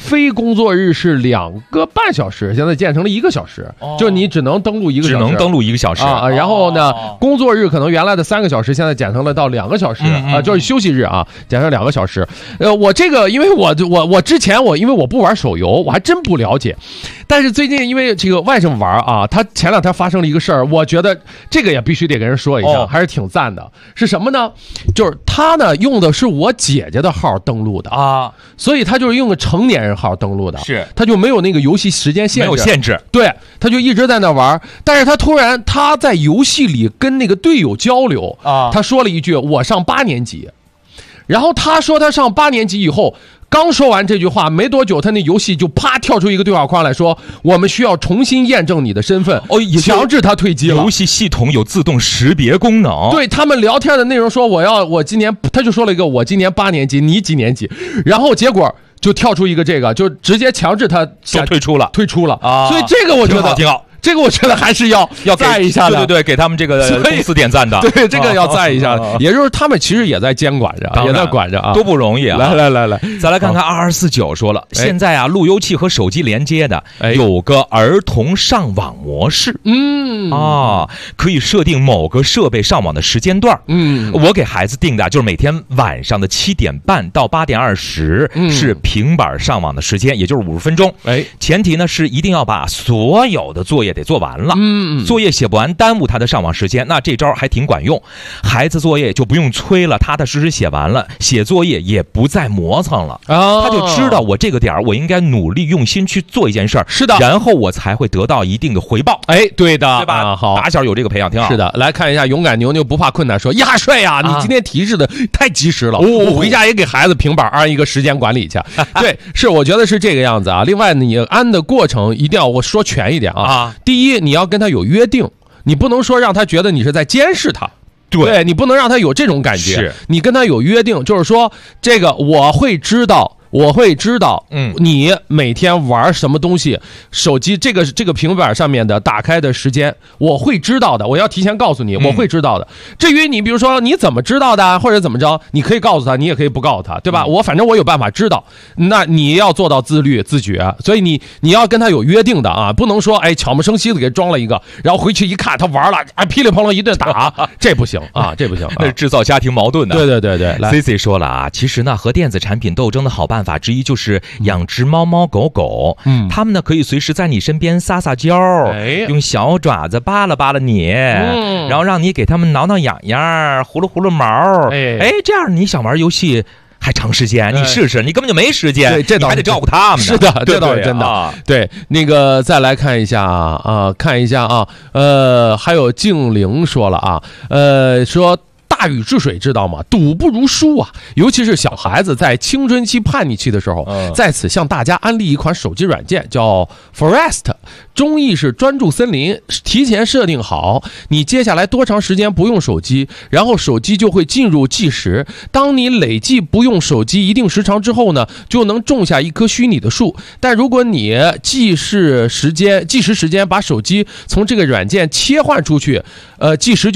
2个半小时，现在减成了1个小时，就你只能登录1个小时， 只能登录1个小时啊。然后呢，工作日可能原来的3个小时，现在减成了到2个小时啊，就是休息日啊，减成2个小时。我这个因为我之前因为我不玩手游，我还真不了解。但是最近因为这个外甥玩啊，他前2天发生了一个事儿，我觉得这个也必须得跟人说一下，还是挺赞的。是什么呢？就是他呢用的是我姐姐的号登录的啊，所以他就是用个成年人号登录的， 是他就没有那个游戏时间限制， 没有限制， 对，他就一直在那玩。但是他突然他在游戏里跟那个队友交流啊，他说了一句我上8年级，然后他说他上8年级以后。刚说完这句话没多久，他那游戏就啪跳出一个对话框来说，我们需要重新验证你的身份，强制他退机了。 游戏系统有自动识别功能。 对，他们聊天的内容说我今年，他就说了一个我今年8年级，你几年级？然后结果就跳出一个这个，就直接强制他退出了啊。所以这个我觉得挺好。 这个我觉得还是要赞一下的， 对，给他们这个公司点赞的， 对，这个要赞一下。也就是他们其实也在监管着，也在管着啊， 多不容易啊！ 来， 再来看看2249说了，现在啊，路由器和手机连接的有个儿童上网模式，可以设定某个设备上网的时间段。我给孩子定的就是每天晚上的7点半到8点20是平板上网的时间，也就是50分钟。前提呢是一定要把所有的作业得做完了，作业写不完耽误他的上网时间，那这招还挺管用。孩子作业就不用催了，踏踏实实写完了，写作业也不再磨蹭了，他就知道我这个点我应该努力用心去做一件事儿， 是的， 然后我才会得到一定的回报。 对的， 对吧？ 好， 打小有这个培养挺好。 是的，来看一下勇敢牛牛不怕困难说，呀帅呀，你今天提示的太及时了，我回家也给孩子平板安一个时间管理去。对，是我觉得是这个样子啊。另外你安的过程一定要我说全一点啊。第一，你要跟他有约定，你不能说让他觉得你是在监视他。对，你不能让他有这种感觉。你跟他有约定，就是说这个我会知道，你每天玩什么东西，手机这个平板上面的打开的时间，我会知道的，我要提前告诉你，我会知道的。至于你比如说你怎么知道的，或者怎么着，你可以告诉他，你也可以不告诉他，对吧？反正我有办法知道，那你要做到自律自觉，所以你要跟他有约定的啊，不能说悄没声息的给装了一个，然后回去一看他玩了，噼里啪啦一顿打，这不行啊，这不行， 那是制造家庭矛盾的。 对。 CC 说了啊，其实呢和电子产品斗争的好办法之一就是养只猫猫狗狗，他们呢可以随时在你身边撒撒娇，用小爪子扒拉扒拉你，然后让你给他们挠挠痒痒，呼噜呼噜毛，这样你想玩游戏还长时间，你试试，你根本就没时间， 这你还得照顾他们。 是的，这倒是真的。对，那个再来看一下啊，还有静玲说了啊，说。大禹治水知道吗？赌不如输啊！尤其是小孩子在青春期叛逆期的时候，在此向大家安利一款手机软件，叫 Forest， 中译是专注森林。提前设定好你接下来多长时间不用手机，然后手机就会进入计时。当你累计不用手机一定时长之后呢，就能种下一棵虚拟的树。但如果你计时时间把手机从这个软件切换出去，计时就会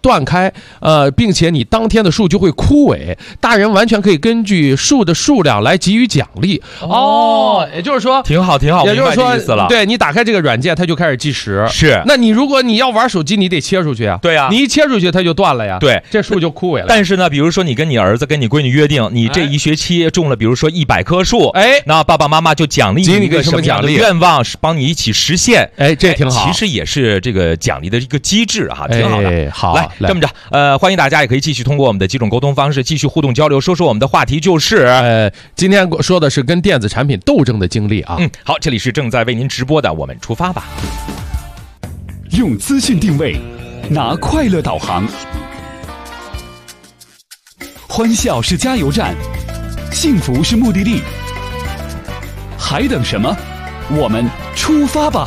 断开，并且你当天的树就会枯萎，大人完全可以根据树的数量来给予奖励。也就是说挺好， 也就是说明白这意思了。 对，你打开这个软件，它就开始计时。 是， 那你如果你要玩手机，你得切出去啊。 对啊， 你一切出去，它就断了呀。 对， 这树就枯萎了。 但是呢，比如说你跟你儿子、跟你闺女约定，你这一学期种了，比如说100棵树，那爸爸妈妈就奖励你一个什么样的愿望，是帮你一起实现。 这挺好。 其实也是这个奖励的一个机制哈，挺好的。 好， 来这么着，欢迎大家也可以继续通过我们的几种沟通方式继续互动交流，说说我们的话题就是， 今天说的是跟电子产品斗争的经历啊。 好，这里是正在为您直播的，我们出发吧。 用资讯定位，拿快乐导航，欢笑是加油站，幸福是目的地，还等什么？我们出发吧！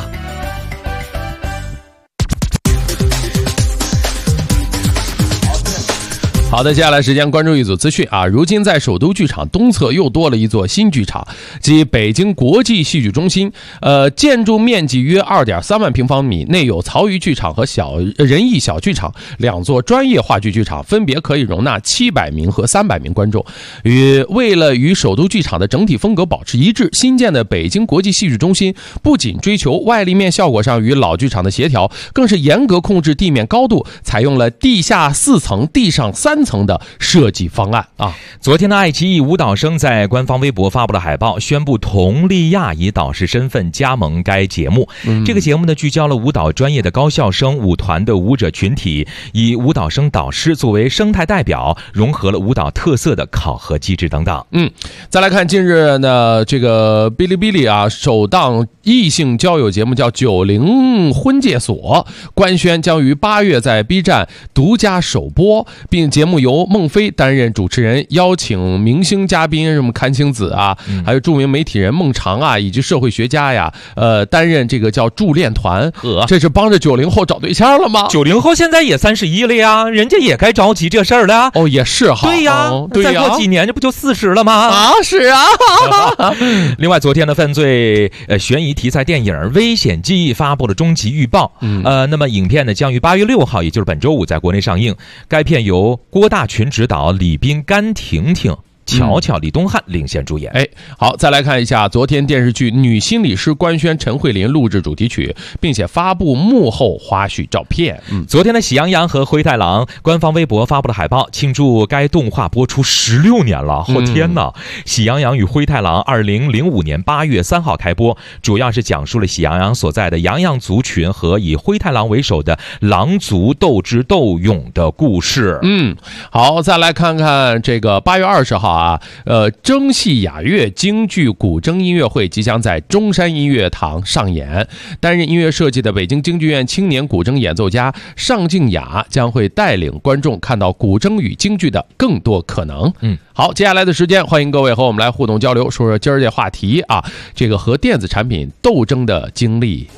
好的，接下来时间关注一组资讯啊。如今在首都剧场东侧又多了一座新剧场，即北京国际戏剧中心。建筑面积约2.3万平方米，内有曹禺剧场和仁义小剧场2座专业话剧剧场，分别可以容纳700名和300名观众。为了与首都剧场的整体风格保持一致，新建的北京国际戏剧中心不仅追求外立面效果上与老剧场的协调，更是严格控制地面高度，采用了地下4层、地上3层的设计方案啊。 昨天的爱奇艺舞蹈生在官方微博发布了海报，宣布佟丽娅以导师身份加盟该节目。这个节目呢，聚焦了舞蹈专业的高校生舞团的舞者群体，以舞蹈生导师作为生态代表，融合了舞蹈特色的考核机制等等。 再来看近日呢，这个哔哩哔哩啊首档异性交友节目叫90婚介所，官宣将于8月在 B 站独家首播，并节目由孟非担任主持人，邀请明星嘉宾什么阚清子啊，还有著名媒体人孟尝啊，以及社会学家呀，担任这个叫助练团。这是帮着90后找对象了吗 ？90后现在也31了呀，人家也该着急这事儿了。 也是哈。 对呀，再过几年这不就40了吗？ 是啊。 另外，昨天的犯罪悬疑题材电影《危险记忆》发布了终极预报。那么影片呢将于8月6号，也就是本周五在国内上映。该片由郭大群执导，李斌、甘婷婷、乔乔、李东汉领衔主演。 好，再来看一下昨天电视剧《女心理师》官宣陈慧琳录制主题曲，并且发布幕后花絮照片。 昨天的《喜羊羊和灰太狼》官方微博发布了海报，庆祝该动画播出16年了。天哪！喜羊羊与灰太狼2005年8月3号开播，主要是讲述了喜羊羊所在的羊羊族群和以灰太狼为首的狼族斗智斗勇的故事。 好，再来看看这个8月20号征戏雅乐京剧古筝音乐会即将在中山音乐堂上演。担任音乐设计的北京京剧院青年古筝演奏家尚静雅将会带领观众看到古筝与京剧的更多可能。好，接下来的时间，欢迎各位和我们来互动交流，说说今儿这话题啊，这个和电子产品斗争的经历。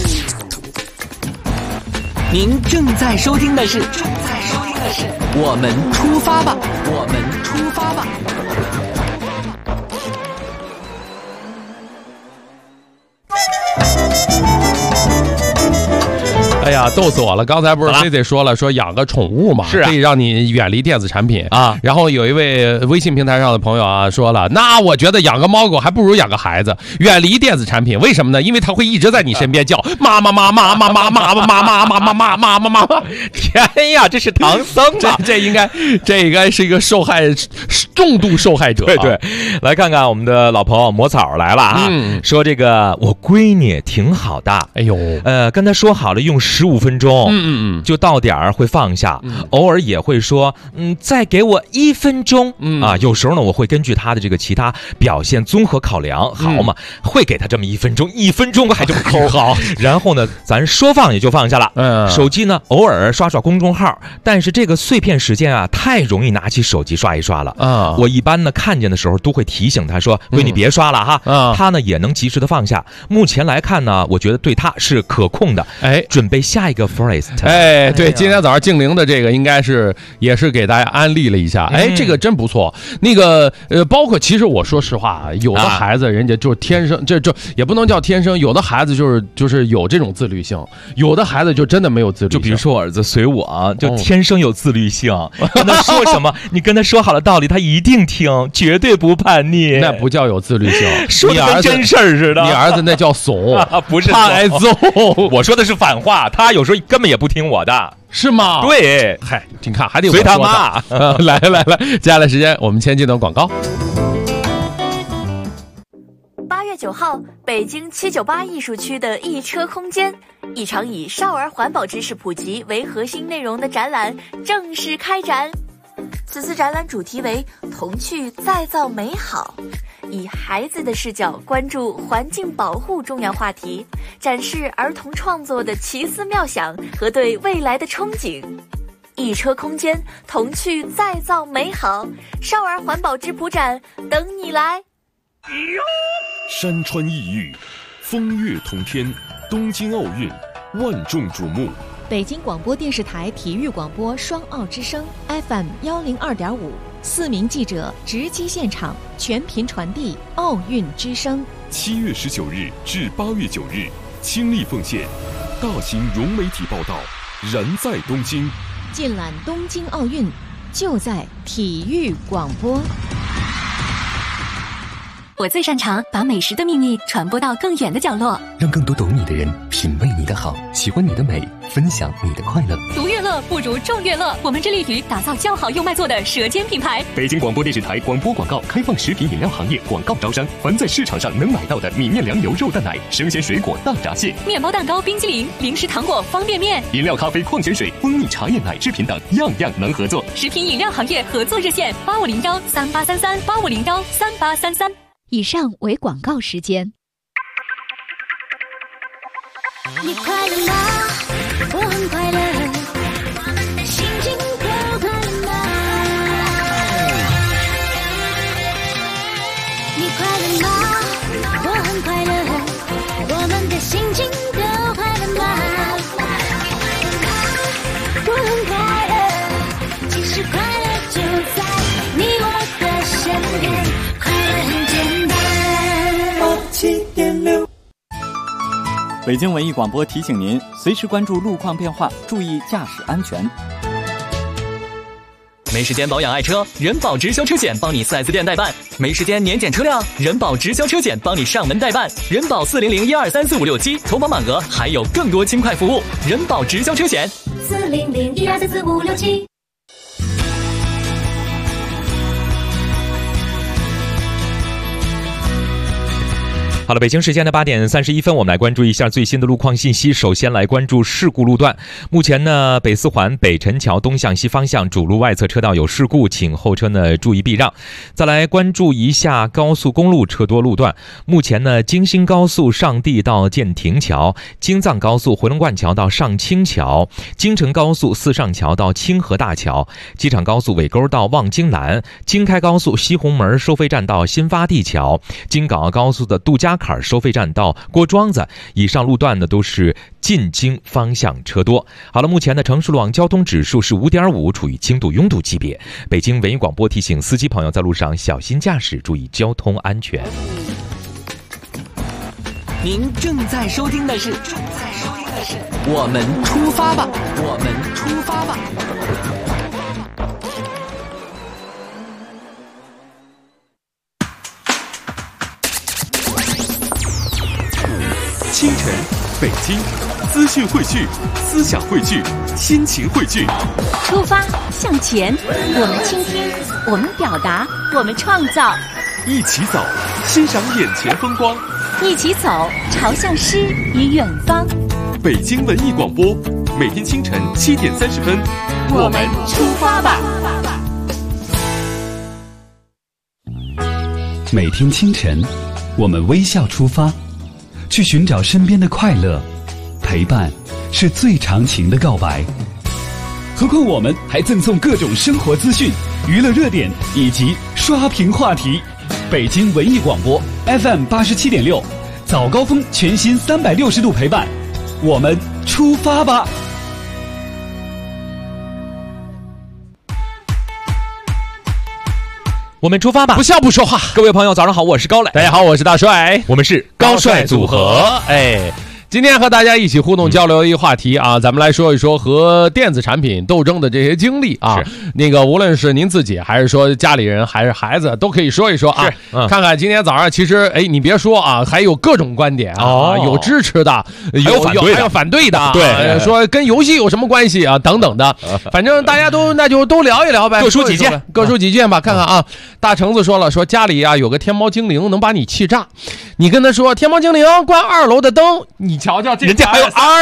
您正在收听的是我们出发吧，我们出发吧。 哎呀，逗死我了！刚才不是C说了，说养个宠物嘛，可以让你远离电子产品啊。然后有一位微信平台上的朋友啊说了，那我觉得养个猫狗还不如养个孩子，远离电子产品。为什么呢？因为它会一直在你身边叫妈妈妈妈妈妈妈妈妈妈妈妈妈妈妈妈。 天呀，这是唐僧啊！ 这应该是一个重度受害者。 对，来看看我们的老朋友魔草来了啊，说这个我闺女挺好的，跟她说好了用15分钟，就到点儿会放下，偶尔也会说，再给我1分钟，有时候呢，我会根据他的这个其他表现综合考量，好嘛，会给他这么1分钟，1分钟还这么抠好，然后呢，咱说放也就放下了，手机呢偶尔刷刷公众号，但是这个碎片时间啊，太容易拿起手机刷一刷了，我一般呢看见的时候都会提醒他说，闺女别刷了哈，他呢也能及时的放下。目前来看呢，我觉得对他是可控的，准备下 like a forest。 哎，对，今天早上静玲的这个应该是也是给大家安利了一下，哎，这个真不错。那个包括其实我说实话，有的孩子人家就是天生，这也不能叫天生，有的孩子就是有这种自律性，有的孩子就真的没有自律性。 就比如说我儿子随我，就天生有自律性，跟他说什么，你跟他说好了道理，他一定听，绝对不叛逆。 那不叫有自律性， 说的跟真事儿似的。 你儿子那叫怂， 不是他挨揍。 我说的是反话，他有时候根本也不听我的。 是吗？ 对， 嗨，你看还得随他妈。 来，接下来时间我们先进段广告。 8月9号，北京798艺术区的一车空间，一场以少儿环保知识普及为核心内容的展览正式开展。此次展览主题为童趣再造美好，以孩子的视角关注环境保护重要话题，展示儿童创作的奇思妙想和对未来的憧憬。一车空间，童趣再造美好，少儿环保质朴展等你来。 山川异域，风月同天，东京奥运万众瞩目。 北京广播电视台体育广播双奥之声 FM 102.5，四名记者直击现场，全频传递奥运之声。 7月19日至8月9日，倾力奉献，大型融媒体报道，燃在东京。 尽览东京奥运，就在体育广播。 我最擅长把美食的秘密传播到更远的角落， 让更多懂你的人品味你的好，喜欢你的美，分享你的快乐。 独乐乐不如众乐乐，我们致力于打造较好又卖座的舌尖品牌。 北京广播电视台广播广告开放食品饮料行业广告招商，凡在市场上能买到的米面粮油肉蛋奶、生鲜水果大闸蟹、 面包蛋糕、冰激凌、零食糖果、方便面、 饮料、咖啡、矿泉水、蜂蜜茶叶、奶制品等，样样能合作。 食品饮料行业合作热线8501383385013833。 以上为广告时间。 你快乐吗？我很快乐，心情都快乐吗？你快乐吗？我很快乐，我们的心情都快乐吗？我很快乐，其实快乐就在你我的身边，快乐很简单。7.6。 北京文艺广播提醒您，随时关注路况变化，注意驾驶安全。 没时间保养爱车，人保直销车险帮你4S店代办；没时间年检车辆，人保直销车险帮你上门代办。人保400-1234567，投保满额还有更多轻快服务。人保直销车险 400-1234567。 好了，北京时间的8点31分，我们来关注一下最新的路况信息。首先来关注事故路段。目前呢，北四环北辰桥东向西方向主路外侧车道有事故，请后车呢注意避让。再来关注一下高速公路车多路段。目前呢，京新高速上地到建亭桥，京藏高速回龙观桥到上清桥，京承高速四上桥到清河大桥，机场高速尾沟到望京南，京开高速西红门收费站到新发地桥，京港澳高速的杜家坎收费站到郭庄子，以上路段呢都是进京方向车多。好了，目前的城市路网交通指数是5.5，处于轻度拥堵级别。北京文艺广播提醒司机朋友在路上小心驾驶，注意交通安全。 您正在收听的是我们出发吧，我们出发吧。 清晨，北京，资讯汇聚，思想汇聚，心情汇聚。 出发向前，我们倾听，我们表达，我们创造。 一起走，欣赏眼前风光。 一起走，朝向诗与远方。 北京文艺广播，每天清晨7点30分， 我们出发吧。 每天清晨，我们微笑出发，去寻找身边的快乐。陪伴是最长情的告白。何况我们还赠送各种生活资讯、娱乐热点以及刷屏话题。北京文艺广播 FM 87.6，早高峰全新360度陪伴， 我们出发吧！ 我们出发吧！ 不笑不说话。 各位朋友，早上好，我是高磊。 大家好，我是大帅。 我们是高帅组合。哎。今天和大家一起互动交流一个话题啊，咱们来说一说和电子产品斗争的这些经历啊。那个无论是您自己还是说家里人还是孩子，都可以说一说啊。看看今天早上，其实你别说啊，还有各种观点啊，有支持的，还有反对的，对，说跟游戏有什么关系啊，等等的。反正大家都聊一聊呗， 各抒己见， 各抒己见吧。看看啊，大橙子说了，说家里啊有个天猫精灵能把你气炸，你跟他说天猫精灵关2楼的灯，你瞧瞧， 人家还有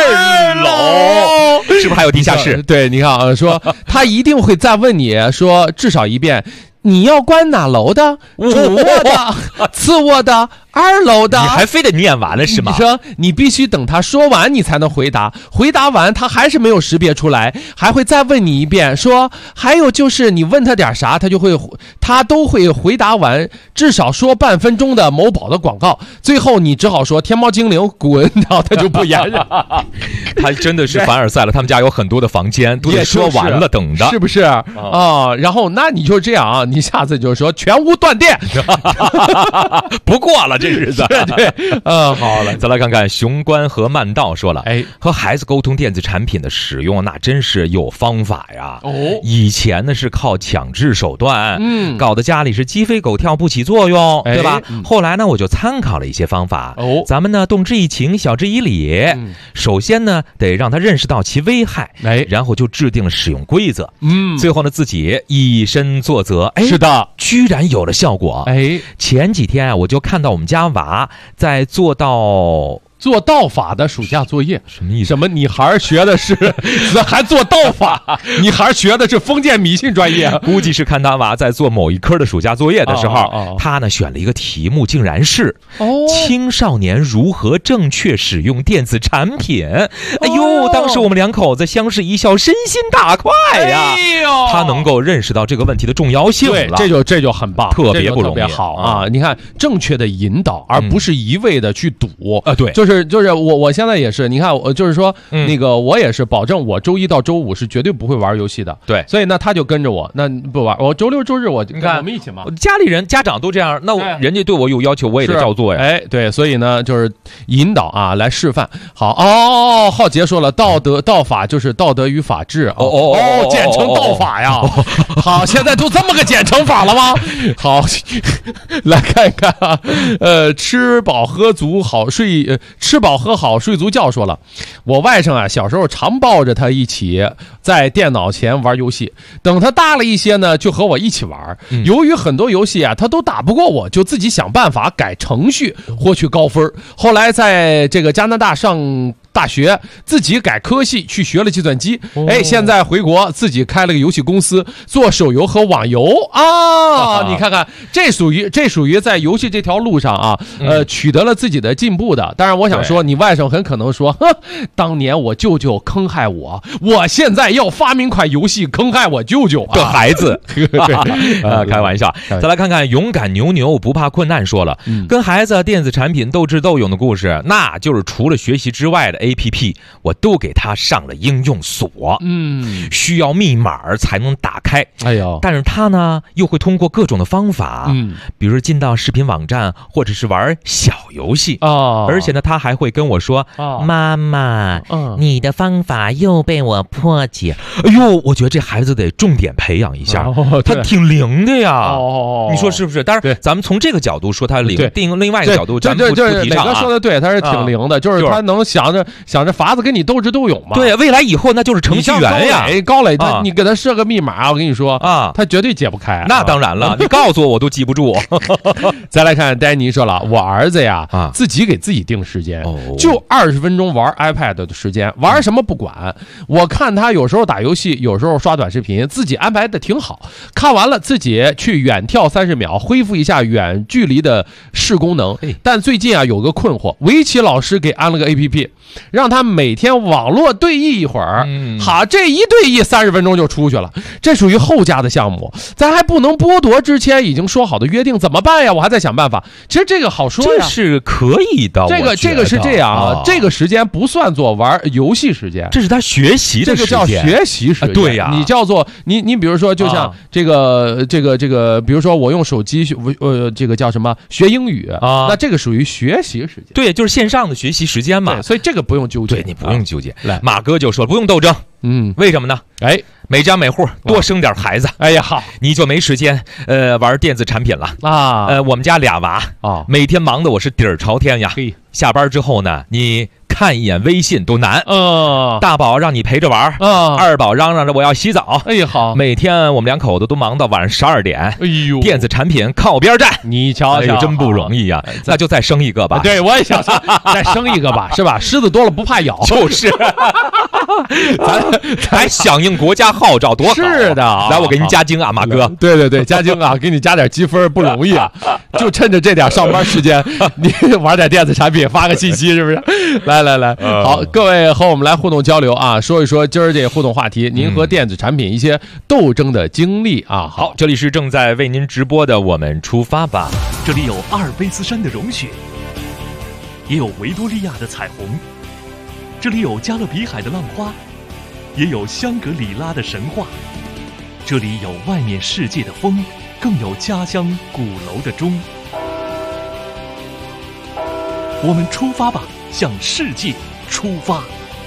2楼，是不是还有地下室？ 对，你看啊，说他一定会再问你说至少一遍，你要关哪楼的？主卧的、次卧的、2楼的？ 你还非得念完了是吗？ 你说你必须等他说完你才能回答，回答完他还是没有识别出来，还会再问你一遍，说还有就是你问他点啥，他都会回答完，至少说半分钟的某宝的广告，最后你只好说天猫精灵滚，然后他就不言语。 他真的是凡尔赛了，他们家有很多的房间都得说完了等着， 是不是啊？然后那你就这样啊，你下次就说全屋断电， 不过了这日子。 对，好了， 再来看看雄关和慢道说了，和孩子沟通电子产品的使用，那真是有方法呀。以前呢是靠强制手段，搞得家里是鸡飞狗跳不起作用，对吧？后来呢我就参考了一些方法，咱们呢动之以情，晓之以理。首先呢得让他认识到其危害，然后就制定了使用规则，最后呢自己以身作则。 是的， 居然有了效果。前几天啊我就看到我们家娃在做道法的暑假作业。 什么意思？什么你孩学的是还做道法？你孩学的是封建迷信专业？ 估计是看他娃在做某一科的暑假作业的时候，他呢选了一个题目，竟然是青少年如何正确使用电子产品。哎呦，当时我们两口子相视一笑，身心大快呀！他能够认识到这个问题的重要性了， 这就很棒， 特别不容易， 特别好啊！你看，正确的引导，而不是一味的去赌啊。对， 就是我现在也是，你看我就是说，那个我也是保证我周一到周五是绝对不会玩游戏的。 对， 所以呢他就跟着我，那不玩，我周六周日我们一起嘛。 家里人家长都这样，那人家对我有要求，我也得照做呀。 对，所以呢就是引导啊，来示范。好浩杰说了，道法就是道德与法治。简称道法呀。好，现在都这么个简称法了吗？好，来看一看啊，吃饱喝好睡足觉说了，我外甥啊小时候常抱着他一起在电脑前玩游戏，等他大了一些呢就和我一起玩。由于很多游戏啊他都打不过我，就自己想办法改程序获取高分。后来在这个加拿大上大学，自己改科系去学了计算机。现在回国自己开了个游戏公司，做手游和网游啊。你看看，这属于在游戏这条路上啊，取得了自己的进步的。当然我想说，你外甥很可能说，当年我舅舅坑害我，我现在要发明款游戏坑害我舅舅的孩子。开玩笑。再来看看勇敢牛不怕困难说了，跟孩子电子产品斗智斗勇的故事，那就是除了学习之外的APP 我都给他上了应用锁，需要密码才能打开。但是他呢又会通过各种的方法，比如进到视频网站或者是玩小游戏而且呢他还会跟我说，妈妈，你的方法又被我破解。哎呦，我觉得这孩子得重点培养一下，他挺灵的呀。你说是不是？当然咱们从这个角度说他灵，另外一个角度咱们不提倡啊。 磊哥说的对，他是挺灵的，就是他能想着法子跟你斗智斗勇嘛。 对，未来以后那就是程序员呀。 高磊你给他设个密码，我跟你说他绝对解不开。 那当然了，你告诉我都记不住。 再来看丹尼说了，我儿子呀自己给自己定时间，就20分钟玩 iPad 的时间，玩什么不管。我看他有时候打游戏，有时候刷短视频，自己安排的挺好。看完了自己去远跳30秒，恢复一下远距离的视功能。但最近啊有个困惑，围棋老师给安了个 APP， 让他每天网络对弈一会儿。好，这一对弈30分钟就出去了，这属于后加的项目，咱还不能剥夺之前已经说好的约定，怎么办呀？我还在想办法。其实这个好说呀， 这是可以的。 这个是这样啊，这个时间不算作玩游戏时间， 这是他学习的时间， 这个叫学习时间。 对呀， 你叫做你比如说，就像这个，比如说我用手机这个叫什么学英语啊，那这个属于学习时间。 对，就是线上的学习时间嘛， 所以这个不用纠结。 对，你不用纠结。 来， 马哥就说不用斗争。为什么呢？每家每户多生点孩子， 哎呀好， 你就没时间玩电子产品了啊。我们家俩娃啊，每天忙得我是底儿朝天呀。下班之后呢，你看一眼微信都难。大宝让你陪着玩，二宝嚷嚷着我要洗澡。 哎呀好， 每天我们两口子都忙到晚上12点。 哎呦， 电子产品靠边站， 你瞧瞧， 真不容易呀。那就再生一个吧。 对，我也想说，再生一个吧，是吧？虱子多了不怕咬， 就是。咱还响应国家号召，多好！ 是的， 来，我给您加精啊，马哥。 对，加精啊，给你加点积分不容易啊。就趁着这点上班时间，你玩点电子产品，发个信息，是不是？来，好，各位和我们来互动交流啊，说一说今儿这互动话题，您和电子产品一些斗争的经历啊。 好，这里是正在为您直播的，我们出发吧。 这里有阿尔卑斯山的融雪，也有维多利亚的彩虹。这里有加勒比海的浪花，也有香格里拉的神话。这里有外面世界的风，更有家乡鼓楼的钟。我们出发吧，向世界出发。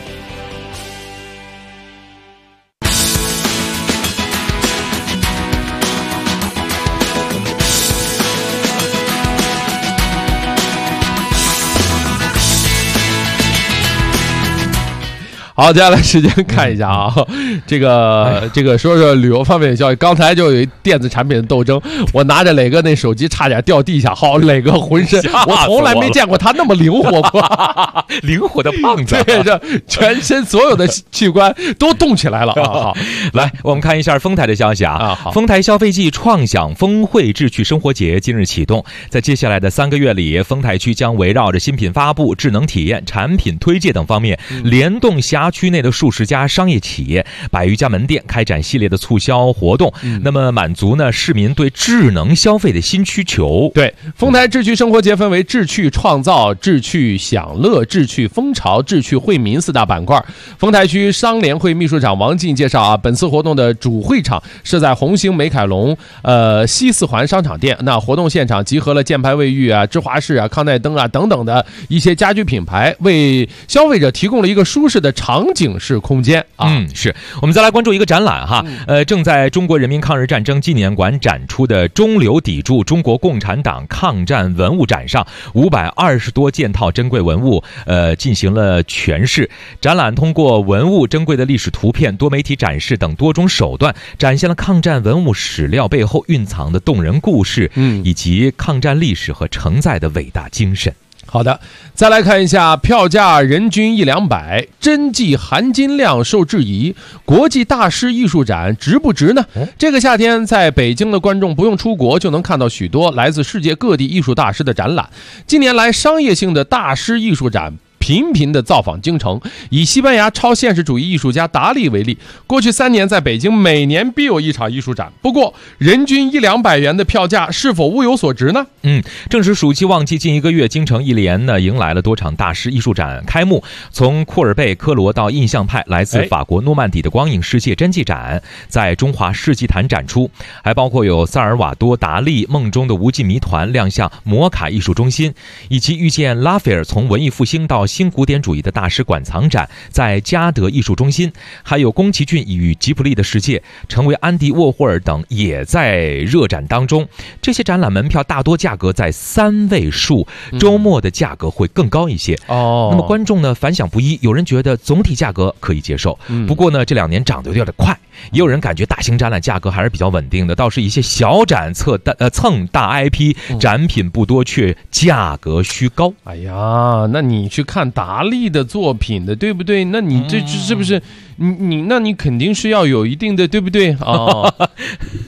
好，接下来时间看一下啊，这个说说旅游方面的消息。刚才就有一电子产品的斗争，我拿着磊哥那手机差点掉地下，好，磊哥浑身我从来没见过他那么灵活过， 灵活的胖子， 对，这全身所有的器官都动起来了啊！好， 来我们看一下丰台的消息啊。丰台消费季创享峰会智趣生活节今日启动，在接下来的3个月里，丰台区将围绕着新品发布、智能体验、产品推介等方面，联动辖区内的数十家商业企业、100余家门店，开展系列的促销活动。那么满足呢市民对智能消费的新需求。 对，丰台智趣生活节分为智趣创造、智趣享乐、智趣风潮、智趣惠民4大板块。丰台区商联会秘书长王进介绍啊，本次活动的主会场设在红星美凯龙西4环商场店。那活动现场集合了箭牌卫浴啊、芝华士啊、康奈登啊等等的一些家居品牌，为消费者提供了一个舒适的场景式空间啊。 是我们再来关注一个展览哈，正在中国人民抗日战争纪念馆展出的中流砥柱中国共产党抗战文物展上520多件套珍贵文物进行了诠释。展览通过文物、珍贵的历史图片、多媒体展示等多种手段，展现了抗战文物史料背后蕴藏的动人故事，以及抗战历史和承载的伟大精神。 好的，再来看一下票价人均100-200，真迹含金量受质疑，国际大师艺术展值不值呢？这个夏天在北京的观众不用出国就能看到许多来自世界各地艺术大师的展览。近年来商业性的大师艺术展频频的造访京城。以西班牙超现实主义艺术家达利为例，过去3年在北京每年必有一场艺术展。不过人均100-200元的票价是否物有所值呢？ 正是暑期旺季近1个月，京城一连呢迎来了多场大师艺术展开幕。从库尔贝、科罗到印象派，来自法国诺曼底的光影世界真迹展在中华世纪坛展出，还包括有萨尔瓦多、达利、梦中的无尽谜团亮相摩卡艺术中心，以及遇见拉斐尔从文艺复兴到新古典主义的大师馆藏展在嘉德艺术中心，还有宫崎骏与吉卜力的世界，成为安迪沃霍尔等也在热展当中。这些展览门票大多价格在3位数，周末的价格会更高一些。那么观众呢反响不一，有人觉得总体价格可以接受，不过呢这2年涨得有点快，也有人感觉大型展览价格还是比较稳定的，倒是一些小展蹭大 IP 展品不多，却价格虚高。 哎呀，那你去看达利的作品的，对不对？那你这是不是那你肯定是要有一定的，对不对啊？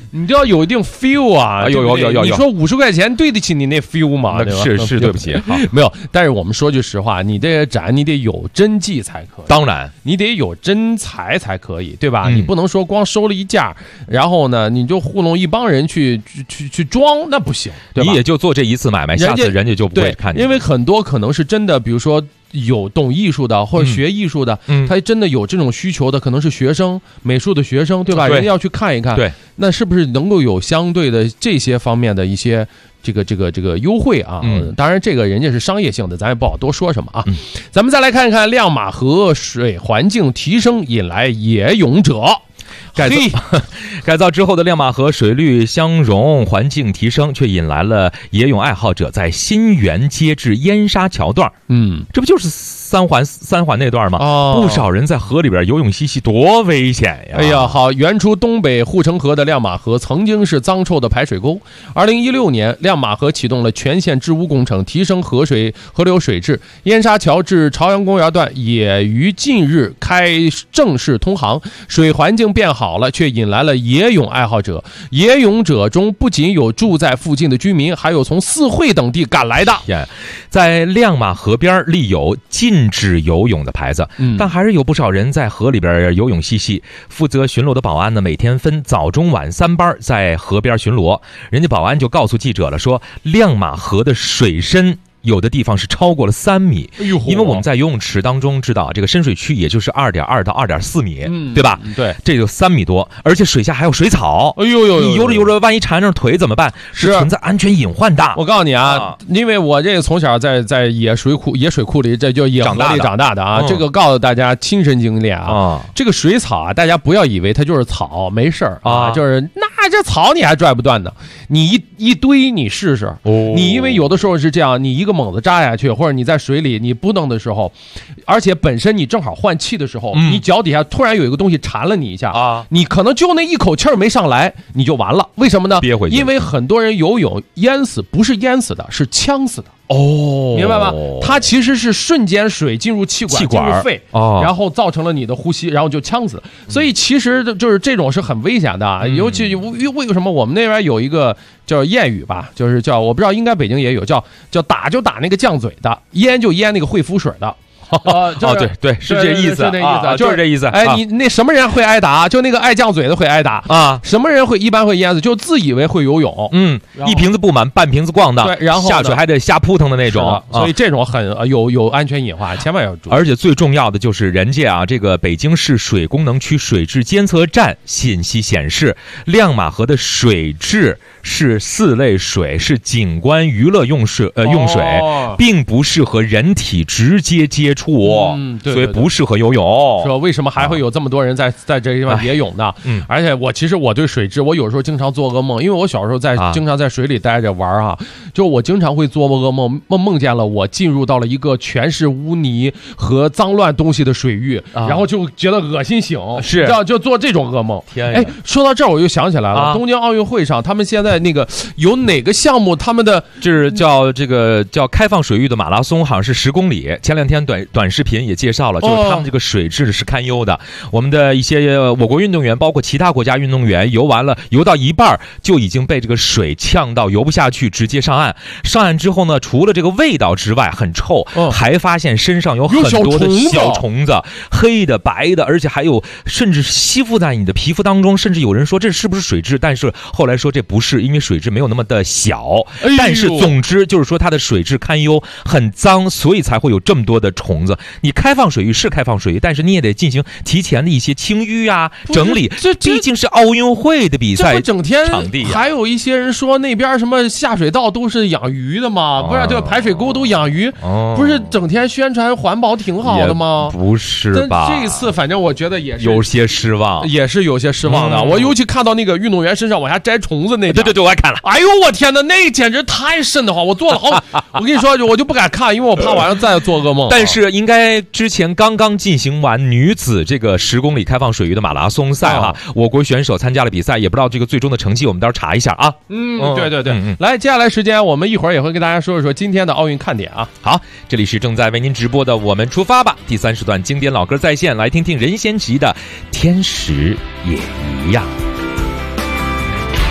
你都要有一定 feel 啊！ 有。 你说50块钱对得起你那 feel 吗？ 那是对不起， 没有。但是我们说句实话，你这个展你得有真迹才可以， 当然你得有真才才可以，对吧？你不能说光收了一价，然后呢你就糊弄一帮人去装，那不行，对吧？ 你也就做这一次买卖，下次人家就不会看你。 因为很多可能是真的，比如说有懂艺术的或者学艺术的，他真的有这种需求的，可能是学生，美术的学生，对吧？人家要去看一看， 对， 那是不是能够有相对的这些方面的一些这个优惠啊？当然这个人家是商业性的，咱也不好多说什么啊。咱们再来看一看亮马河水环境提升引来野泳者。 改造之后的亮马河水绿相融，环境提升，却引来了野泳爱好者在新源街至燕沙桥段，这不就是三环那段吗？不少人在河里边游泳嬉戏，多危险呀！ 哎呀，好，源出东北护城河的亮马河曾经是脏臭的排水沟。2016年，亮马河启动了全线治污工程，提升河流水质。燕沙桥至朝阳公园段也于近日正式通航，水环境变好了，却引来了野泳爱好者。野泳者中不仅有住在附近的居民，还有从四惠等地赶来的。 在亮马河边立有禁止游泳的牌子，但还是有不少人在河里边游泳嬉戏。负责巡逻的保安呢，每天分早中晚3班在河边巡逻。人家保安就告诉记者了，说亮马河的水深有的地方是超过了3米，因为我们在游泳池当中知道，这个深水区也就是2.2到2.4米，对吧？ 对， 这就3米多，而且水下还有水草。 哎呦， 你游着游着，万一缠上腿怎么办？是存在安全隐患的。 我告诉你啊，因为我这个从小在野水库里，这就野河里长大的啊，这个告诉大家亲身经历啊，这个水草啊，大家不要以为它就是草，没事儿啊，就是那这草你还拽不断呢，你一堆你试试，你因为有的时候是这样，你一个猛子扎下去，或者你在水里你扑腾的时候，而且本身你正好换气的时候，你脚底下突然有一个东西缠了你一下啊，你可能就那一口气儿没上来，你就完了。为什么呢？ 憋回去。 因为很多人游泳淹死不是淹死的，是呛死的。明白吧？它其实是瞬间水进入气管进入肺，然后造成了你的呼吸，然后就呛死。所以其实就是这种是很危险的，尤其为什么我们那边有一个叫谚语吧，就是叫我不知道，应该北京也有，叫打就打那个犟嘴的，淹就淹那个会浮水的。 对，是这意思， 是那意思， 就是这意思。 哎，你那什么人会挨打？就那个爱犟嘴的会挨打啊。什么人一般会淹死？就自以为会游泳， 一瓶子不满，半瓶子咣当， 对，然后下水还得瞎扑腾的那种。 所以这种很有安全隐患，千万要注意。 而且最重要的就是人家啊，这个北京市水功能区水质监测站信息显示，亮马河的水质是4类水，是景观娱乐用水，并不适合人体直接接触。 对， 所以不适合游泳。 说为什么还会有这么多人在这地方野泳呢？而且其实我对水质，我有时候经常做噩梦，因为我小时候经常在水里待着玩啊，就我经常会做噩梦，梦见了我进入到了一个全是污泥和脏乱东西的水域，然后就觉得恶心醒， 是就做这种噩梦。 天， 哎，说到这儿我又想起来了，东京奥运会上他们现在那个有哪个项目，他们的就是叫开放水域的马拉松，好像是10公里。前2天短视频也介绍了，就是他们这个水质是堪忧的。我们的一些我国运动员，包括其他国家运动员，游到一半就已经被这个水呛到游不下去，直接上岸。上岸之后呢，除了这个味道之外很臭，还发现身上有很多的小虫子，黑的、白的，而且还有甚至吸附在你的皮肤当中。甚至有人说这是不是水质，但是后来说这不是，因为水质没有那么的小。但是总之就是说它的水质堪忧，很脏，所以才会有这么多的虫子。你开放水域是开放水域，但是你也得进行提前的一些清淤啊、整理。这毕竟是奥运会的比赛， 整天场地。 还有一些人说那边什么下水道都是养鱼的吗？不是，这个排水沟都养鱼，不是整天宣传环保挺好的吗？ 不是吧？ 这次反正我觉得也是有些失望， 也是有些失望的。我尤其看到那个运动员身上往下摘虫子那， 对，我还看了。 哎呦我天哪，那简直太瘆得慌！我做了好，我跟你说，我就不敢看，因为我怕晚上再做噩梦。 但是应该之前刚进行完女子这个10公里开放水域的马拉松赛哈，我国选手参加了比赛，也不知道这个最终的成绩，我们到时候查一下啊。 对，来，接下来时间我们一会儿也会跟大家说一说今天的奥运看点啊。 好，这里是正在为您直播的我们出发吧第3时段经典老歌在线，来听听任贤齐的《天使也一样》。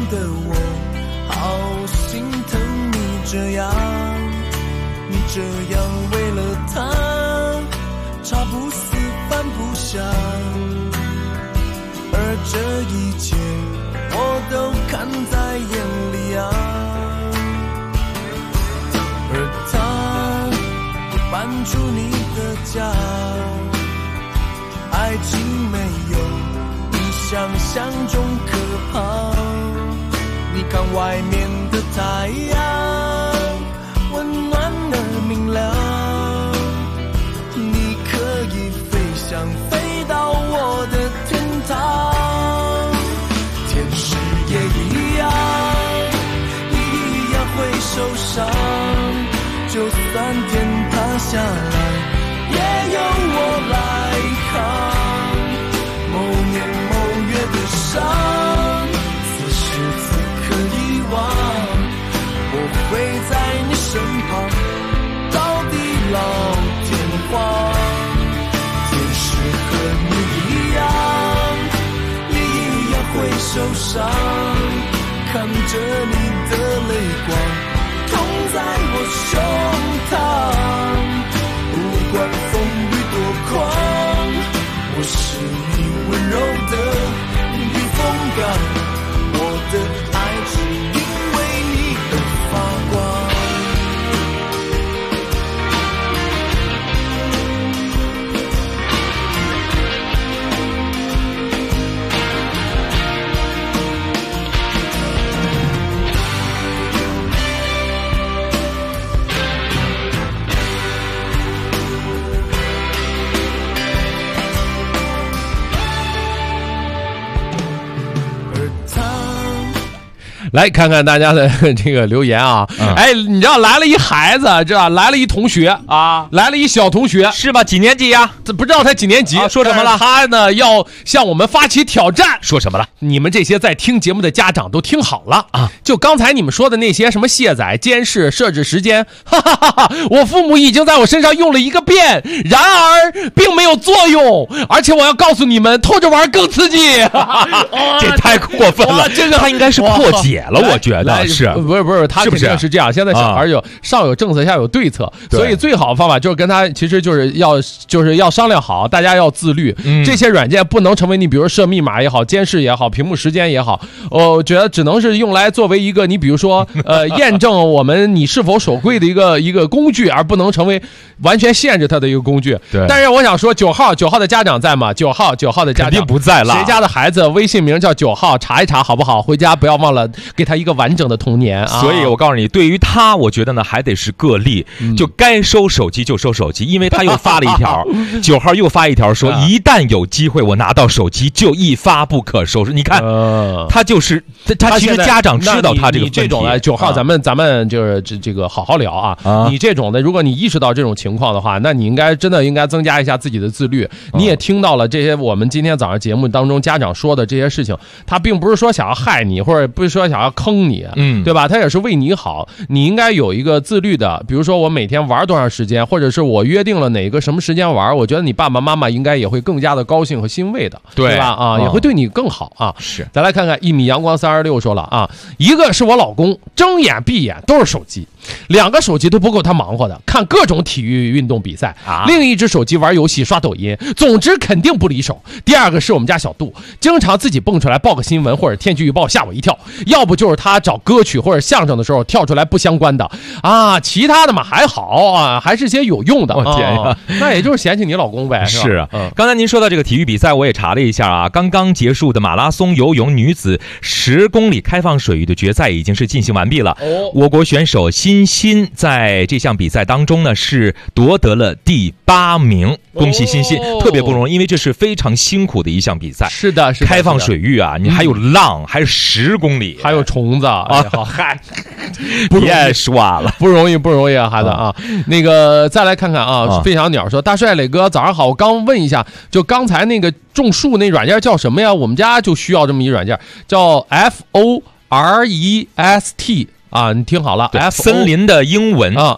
的我好心疼你这样，你这样为了他茶不思饭不想，而这一切我都看在眼里啊。而他搬出你的家，爱情没有你想象中可怕。你看外面的太阳温暖而明亮，你可以飞翔飞到我的天堂。天使也一样，一样会受伤，就算天塌下来也由我来扛。某年某月的伤，此时此刻遗忘，我会在你身旁到地老天荒。天使和你一样，也一样会受伤，看着你的泪光痛在我胸膛。不管风雨多狂，我是你温柔的避风港，我的爱只因为你而发光。 来看看大家的这个留言啊，哎，你知道来了一孩子，知道来了一同学啊，来了一小同学， 是吧？几年级呀？ 不知道他几年级， 说什么了？ 他呢要向我们发起挑战， 说什么了？ 你们这些在听节目的家长都听好了啊！就刚才你们说的那些什么卸载、监视、设置时间，哈哈哈哈！我父母已经在我身上用了一个遍，然而并没有作用，而且我要告诉你们，偷着玩更刺激。 这太过分了，这个他应该是破解了，我觉得是不是他肯定是这样。现在小孩有上有政策，下有对策，所以最好的方法就是跟他其实就是要商量好，大家要自律。这些软件不能成为你比如设密码也好，监视也好，屏幕时间也好，我觉得只能是用来作为一个你比如说验证你是否守规的一个工具，而不能成为完全限制它的一个工具。 对。 但是我想说9号的家长在吗？9号的家长肯定不在了。 谁家的孩子微信名叫9号，查一查好不好？回家不要忘了给他一个完整的童年啊！ 所以我告诉你，对于他，我觉得呢还得是个例，就该收手机就收手机，因为他又发了一条，9号又发一条说，一旦有机会我拿到手机就一发不可收拾。你看，他就是他其实家长知道他这个问题。 这种的9号，咱们就是这个好好聊啊。你这种的，如果你意识到这种情况的话，那你真的应该增加一下自己的自律。你也听到了这些我们今天早上节目当中家长说的这些事情，他并不是说想要害你，或者不是说想要坑你，对吧？他也是为你好。你应该有一个自律的，比如说我每天玩多长时间，或者是我约定了哪个什么时间玩，我觉得你爸爸妈妈应该也会更加的高兴和欣慰的，对吧？啊，也会对你更好啊。 是， 再来看看1米阳光36说了啊，一个是我老公睁眼闭眼都是手机，2个手机都不够他忙活的，看各种体育运动比赛，另一只手机玩游戏刷抖音，总之肯定不离手。第二个是我们家小杜，经常自己蹦出来报个新闻或者天气预报吓我一跳，要不就是他找歌曲或者相声的时候跳出来不相关的啊，其他的嘛还好啊，还是些有用的。 我天呀， 那也就是嫌弃你老公呗。 是啊，刚才您说到这个体育比赛，我也查了一下啊，刚刚结束的马拉松游泳女子10公里开放水域的决赛已经是进行完毕了。我国选手辛欣在这项比赛当中呢是夺得了第8名，恭喜辛欣，特别不容易，因为这是非常辛苦的一项比赛。 是的， 开放水域啊，你还有浪，还有10公里， 还有虫子啊，嗨， 别说了， 不容易啊，孩子啊。那个再来看看啊，飞翔鸟说，大帅磊哥早上好，我刚问一下，就刚才那个种树那软件叫什么呀？我们家就需要这么一软件，叫FOREST 啊，你听好了， 森林的英文啊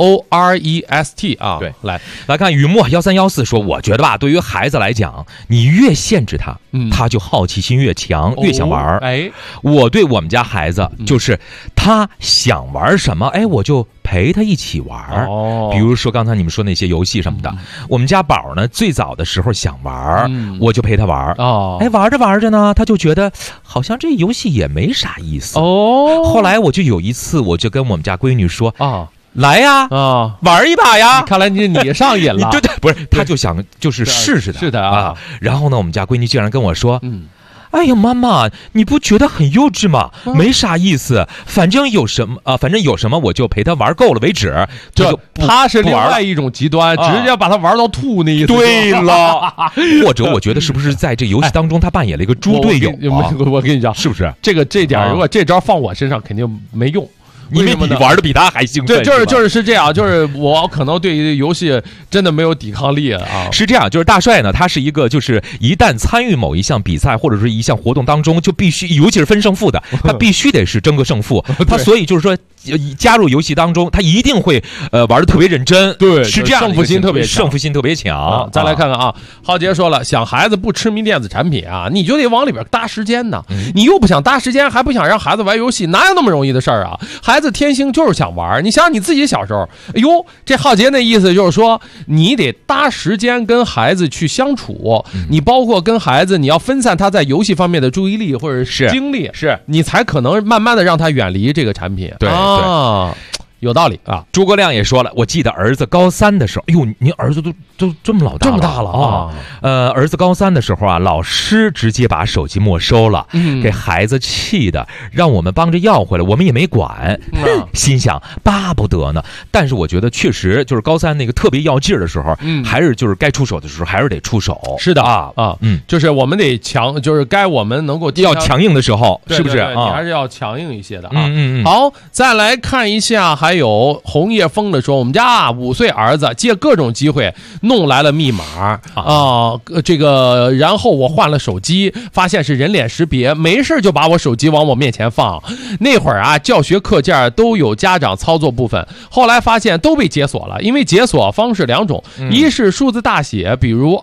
，FOREST 啊， 对， 来看雨墨1314说，我觉得吧，对于孩子来讲，你越限制他，他就好奇心越强，越想玩。我对我们家孩子就是他想玩什么，我就陪他一起玩。比如说刚才你们说那些游戏什么的，我们家宝呢最早的时候想玩，我就陪他玩。玩着玩着呢，他就觉得好像这游戏也没啥意思。后来我就有一次，我就跟我们家闺女说来呀，玩一把呀！ 看来你上瘾了。 对，不是，他就想就是试试的。 是的啊。 然后呢，我们家闺女竟然跟我说，哎呀，妈妈，你不觉得很幼稚吗？没啥意思，反正有什么我就陪他玩够了为止。 他是另外一种极端，直接把他玩到吐那意思。 对了，或者我觉得是不是在这游戏当中他扮演了一个猪队友？ 我跟你讲， 是不是这点如果这招放我身上肯定没用。 因为你玩的比他还兴奋。 对，就是这样，就是我可能对于游戏真的没有抵抗力啊。 是这样，就是大帅呢，他是一个就是一旦参与某一项比赛或者是一项活动当中，就必须，尤其是分胜负的，他必须得是争个胜负。他所以就是说加入游戏当中，他一定会玩的特别认真。 对， 是这样， 胜负心特别强。 再来看看啊，浩杰说了，想孩子不痴迷电子产品啊，你就得往里边搭时间呢。你又不想搭时间，还不想让孩子玩游戏，哪有那么容易的事儿啊？孩子天性就是想玩，你想你自己小时候，哎呦，这浩杰那意思就是说，你得搭时间跟孩子去相处，你包括跟孩子，你要分散他在游戏方面的注意力或者是精力， 是你才可能慢慢的让他远离这个产品。 对。 有道理啊！ 诸葛亮也说了，我记得儿子高3的时候，哎呦，您儿子都这么老大了， 这么大了啊！ 儿子高3的时候啊，老师直接把手机没收了，给孩子气的，让我们帮着要回来，我们也没管，心想巴不得呢。但是我觉得确实就是高3那个特别要劲儿的时候，还是就是该出手的时候还是得出手。 是的啊，就是我们得就是该我们能够要强硬的时候，是不是？ 你还是要强硬一些的啊。好，再来看一下。还有红叶枫的说，我们家5岁儿子借各种机会弄来了密码这个然后我换了手机，发现是人脸识别，没事就把我手机往我面前放。那会儿啊，教学课件都有家长操作部分，后来发现都被解锁了，因为解锁方式2种，一是数字大写，比如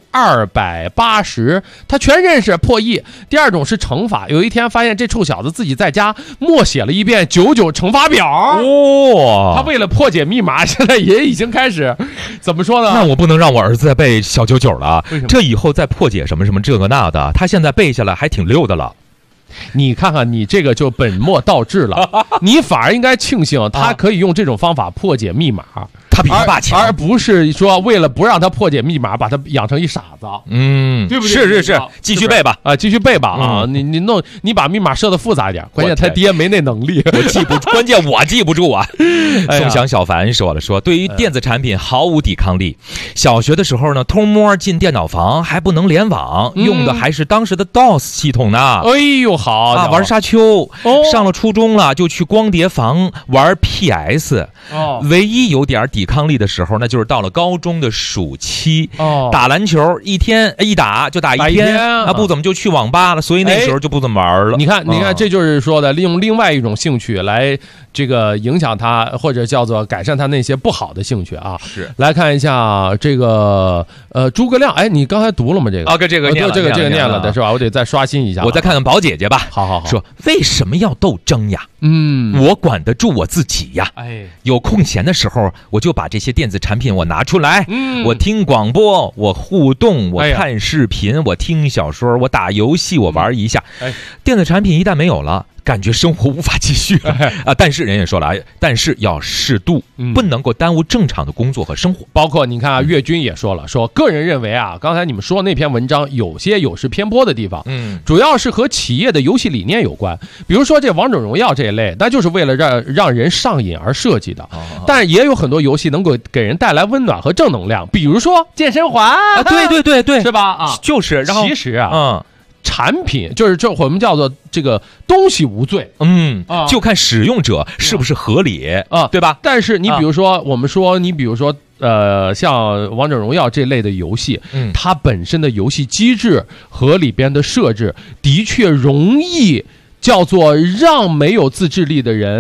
280，他全认识破译；第二种是乘法，有一天发现这臭小子自己在家默写了一遍99乘法表。他为了破解密码，现在也已经开始怎么说呢？ 那我不能让我儿子再背小99了，这以后再破解什么什么这个那的，他现在背下来还挺溜的了。 你看看你这个就本末倒置了，你反而应该庆幸他可以用这种方法破解密码， 他比他爸强， 而不是说为了不让他破解密码，把他养成一傻子。 对不对？是，继续背吧啊，继续背吧啊！你把密码设的复杂一点，关键他爹没那能力， 我记不住，关键我记不住啊。宋想小凡说了，对于电子产品毫无抵抗力。小学的时候呢，偷摸进电脑房还不能联网，用的还是当时的 DOS 系统呢。 哎呦，好啊， 玩沙丘。上了初中了，就去光碟房玩 PS。唯一有点抵抗力的时候，那就是到了高中的暑期，打篮球一天一打就打一天啊，不怎么就去网吧了，所以那时候就不怎么玩了。 你看，这就是说的利用另外一种兴趣来这个影响他，或者叫做改善他那些不好的兴趣啊。 是， 来看一下这个诸葛亮，你刚才读了吗？这个这个念了， 这个念了的是吧？我得再刷新一下。 我再看看宝姐姐吧。 好， 说为什么要斗争呀？我管得住我自己呀。有空闲的时候，我就把这些电子产品我拿出来，我听广播，我互动，我看视频，我听小说，我打游戏，我玩一下。电子产品一旦没有了，感觉生活无法继续啊！但是人也说了，但是要适度，不能够耽误正常的工作和生活。 包括你看啊，岳军也说了，个人认为啊，刚才你们说那篇文章有些有失偏颇的地方，主要是和企业的游戏理念有关。比如说这王者荣耀这一类，那就是为了让人上瘾而设计的。但也有很多游戏能够给人带来温暖和正能量，比如说健身环对， 是吧？啊， 就是。然后其实啊，产品就是这我们叫做这个东西无罪， 就看使用者是不是合理啊， 对吧？ 但是你比如说，我们说你比如说像王者荣耀这类的游戏，它本身的游戏机制和里边的设置的确容易叫做让没有自制力的人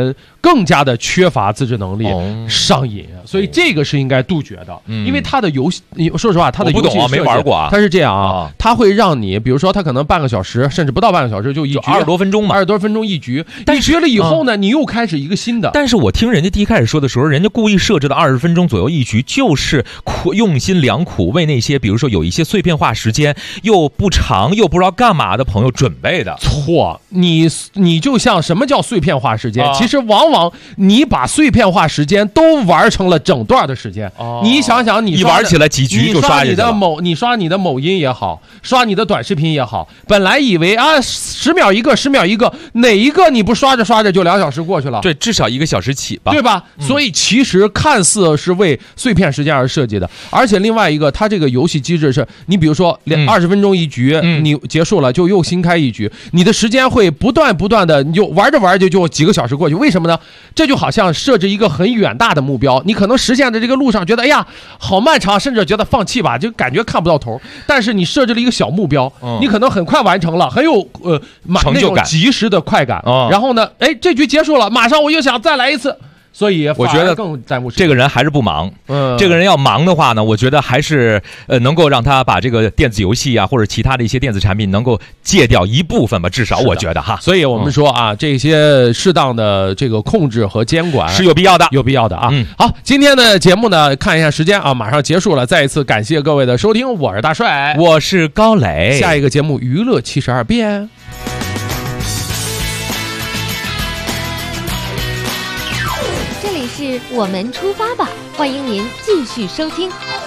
更加的缺乏自制能力，上瘾。所以这个是应该杜绝的，因为它的游戏，说实话，它的游戏我不懂啊，没玩过啊。 它是这样啊，它会让你，比如说，它可能半个小时，甚至不到半个小时就一局 ，20多分钟嘛 ，20多分钟一局。你局了以后呢，你又开始一个新的。 但是我听人家第一开始说的时候，人家故意设置的20分钟左右一局，就是用心良苦为那些比如说有一些碎片化时间又不长又不知道干嘛的朋友准备的。 错，你就像什么叫碎片化时间？其实往往你把碎片化时间都玩成了整段的时间。你想想，你玩起来几局就刷你刷你的某音也好，刷你的短视频也好，本来以为啊10秒一个，10秒一个，哪一个你不刷着刷着就2小时过去了？ 对，至少1个小时起吧， 对吧？所以其实看似是为碎片时间而设计的，而且另外一个，它这个游戏机制是，你比如说20分钟一局，你结束了就又新开一局，你的时间会不断的，你就玩着就几个小时过去。为什么呢？这就好像设置一个很远大的目标，你可能实现的这个路上觉得哎呀好漫长，甚至觉得放弃吧，就感觉看不到头。但是你设置了一个小目标，你可能很快完成了，很有成就感， 及时的快感。然后呢，哎，这局结束了，马上我又想再来一次。所以我觉得这个人还是不忙，这个人要忙的话呢，我觉得还是能够让他把这个电子游戏啊或者其他的一些电子产品能够戒掉一部分吧，至少我觉得哈。 所以我们说啊，这些适当的这个控制和监管是有必要的， 啊。好，今天的节目呢，看一下时间啊，马上结束了，再一次感谢各位的收听，我是大帅， 我是高磊， 下一个节目娱乐72变。 是我们出发吧，欢迎您继续收听。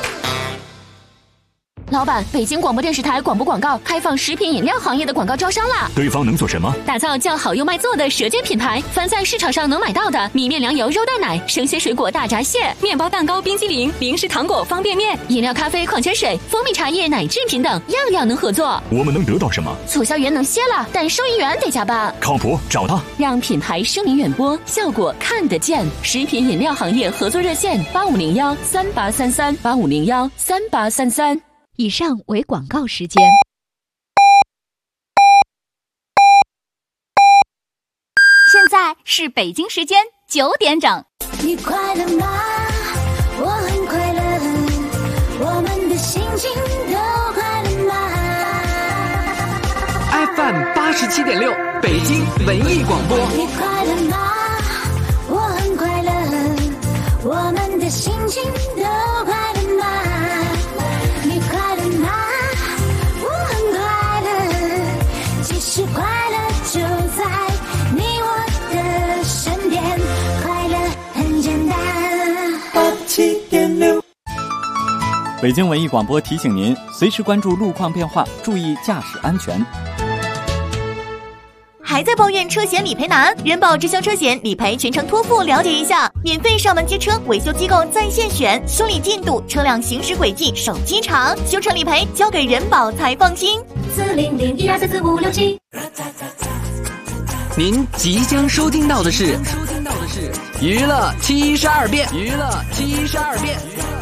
老板，北京广播电视台广播广告开放食品饮料行业的广告招商啦！ 对方能做什么？ 打造叫好又卖座的舌尖品牌，凡在市场上能买到的米面粮油肉蛋奶、生鲜水果大闸蟹、面包蛋糕、冰激凌、零食糖果、方便面、饮料咖啡、矿泉水、蜂蜜茶叶、奶制品等，样样能合作。 我们能得到什么？ 促销员能歇了，但收银员得加班。 靠谱，找他， 让品牌声名远播，效果看得见。食品饮料行业合作热线8501-3833，8501-3833。 以上为广告时间。现在是北京时间9点整。 你快乐吗？我很快乐，我们的心情都快乐吗 ？FM 87.6，北京文艺广播。 你快乐吗？我很快乐，我们的心情都快乐吗？你快乐吗？我很快乐，其实快乐就在你我的身边，快乐很简单。 87.6，北京文艺广播提醒您，随时关注路况变化，注意驾驶安全。 还在抱怨车险理赔难？人保直销车险理赔全程托付，了解一下，免费上门接车，维修机构在线选，修理进度、车辆行驶轨迹、手机长，修成理赔交给人保才放心。 40012344567。 您即将收听到的是娱乐72变，娱乐72变。